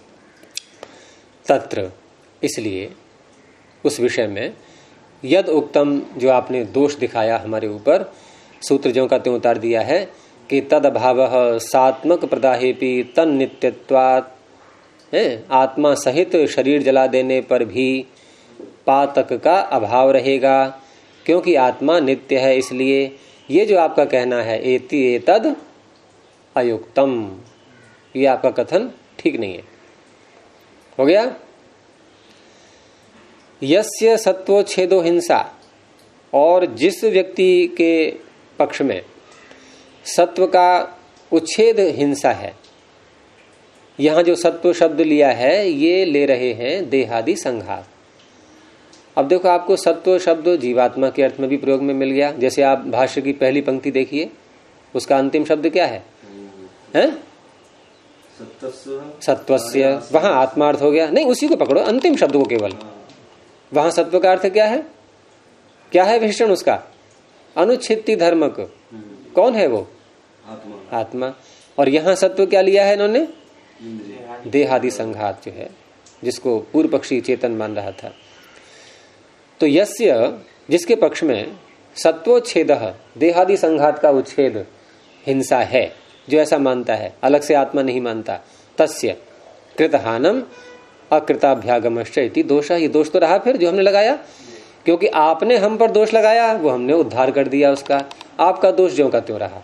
Speaker 1: तत्र, इसलिए उस विषय में यद उक्तम, जो आपने दोष दिखाया हमारे ऊपर, सूत्र ज्यों का त्यों उतार दिया है कि तद अभावः सात्मक प्रदाहेपि तन नित्यत्वात्, आत्मा सहित शरीर जला देने पर भी पातक का अभाव रहेगा, क्योंकि आत्मा नित्य है। इसलिए ये जो आपका कहना है एति एतद अयुक्तम, ये आपका कथन ठीक नहीं है। हो गया। यस्य सत्वोच्छेदो हिंसा, और जिस व्यक्ति के पक्ष में सत्व का उच्छेद हिंसा है, यहां जो सत्व शब्द लिया है ये ले रहे हैं देहादि संघात। अब देखो, आपको सत्व शब्द जीवात्मा के अर्थ में भी प्रयोग में मिल गया। जैसे आप भाष्य की पहली पंक्ति देखिए, उसका अंतिम शब्द क्या है? सत्वस्य, वहां आत्मार्थ हो गया। नहीं, उसी को पकड़ो, अंतिम शब्द को केवल। वहां सत्व का अर्थ क्या है? क्या है विशेषण उसका? अनुच्छित्ति धर्मक। कौन है वो? आत्मा। और यहां सत्व क्या लिया है इन्होंने? देहादि संघात जो है, जिसको पूर्व पक्षी चेतन मान रहा था। तो यस्य, जिसके पक्ष में सत्वोच्छेद, देहादि संघात का उच्छेद हिंसा है, जो ऐसा मानता है, अलग से आत्मा नहीं मानता, तस्य कृतहानम अकृताभ्यागमश्च इति दोष। ये दोष तो रहा फिर जो हमने लगाया, क्योंकि आपने हम पर दोष लगाया, वो हमने उद्धार कर दिया उसका। आपका दोष ज्यों का त्यों रहा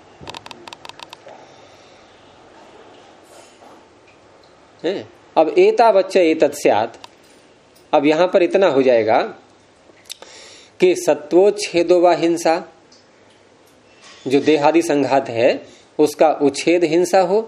Speaker 1: है। अब एतावच्च एतत् स्यात्, अब यहां पर इतना हो जाएगा कि सत्वोच्छेदो वा हिंसा, जो देहादि संघात है उसका उच्छेद हिंसा हो,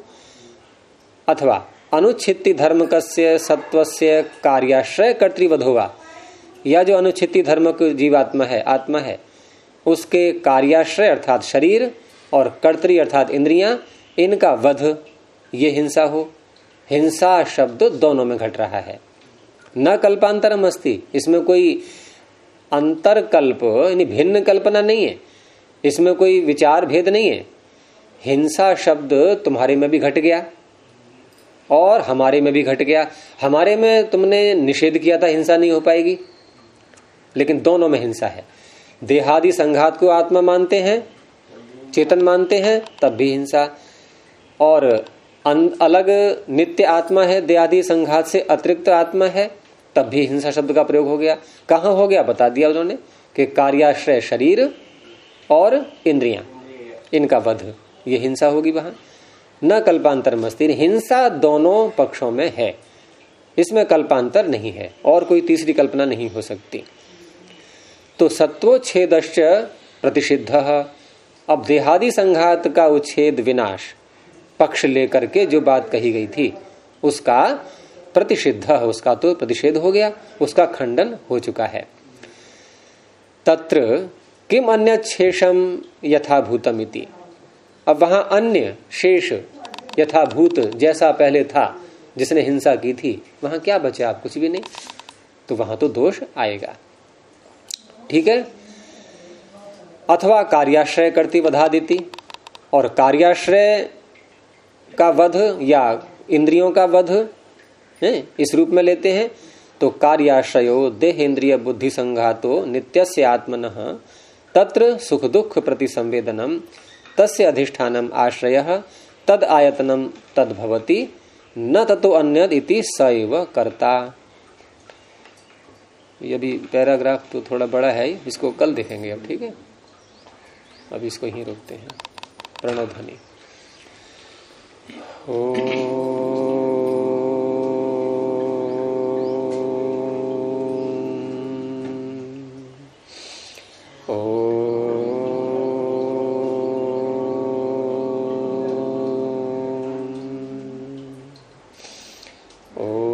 Speaker 1: अथवा अनुच्छित्ति धर्मकस्य सत्वस्य कार्याश्रय कर्तृवधो वा, या जो अनुच्छित्ति धर्मक जीवात्मा है, आत्मा है, उसके कार्याश्रय अर्थात शरीर और कर्तृ अर्थात इंद्रियां, इनका वध, ये हिंसा हो। हिंसा शब्द दोनों में घट रहा है। न कल्पांतरम अस्ति, इसमें कोई अंतरकल्प यानी भिन्न कल्पना नहीं है, इसमें कोई विचार भेद नहीं है। हिंसा शब्द तुम्हारे में भी घट गया और हमारे में भी घट गया। हमारे में तुमने निषेध किया था हिंसा नहीं हो पाएगी, लेकिन दोनों में हिंसा है। देहादि संघात को आत्मा मानते हैं, चेतन मानते हैं, तब भी हिंसा। और अलग नित्य आत्मा है, देहादि संघात से अतिरिक्त आत्मा है, तब भी हिंसा शब्द का प्रयोग हो गया। कहां हो गया? बता दिया उन्होंने कि कार्याश्रय शरीर और इंद्रियां, इनका वध, ये हिंसा होगी वहां। न कल्पांतर मस्ती, हिंसा दोनों पक्षों में है, इसमें कल्पांतर नहीं है और कोई तीसरी कल्पना नहीं हो सकती। तो सत्वोच्छेदश्च प्रतिषिद्ध, अब देहादि संघात का उच्छेद विनाश पक्ष लेकर के जो बात कही गई थी उसका प्रतिषिद्ध, उसका तो प्रतिषेध हो गया, उसका खंडन हो चुका है। तत्र किम अन्य शेषम यथाभूतम इति, अब वहां अन्य शेष यथाभूत जैसा पहले था जिसने हिंसा की थी, वहां क्या बचा? आप कुछ भी नहीं, तो वहां तो दोष आएगा। ठीक है। अथवा कार्याश्रय करती वधादिति, और कार्याश्रय का वध या इंद्रियों का वध है, इस रूप में लेते हैं तो कार्याश्रयो देहेन्द्रिय बुद्धि संघातो नित्यस्य आत्मनः तत्र सुख दुख प्रति संवेदनम तस्य अधिष्ठानम आश्रयः तद आयतनम तद भवति न ततो अन्यद इति सैव कर्ता। ये भी पैराग्राफ तो थोड़ा बड़ा है, इसको कल देखेंगे अब। ठीक है, अब इसको यहीं रोकते हैं। प्रणव ध्वनि। ओ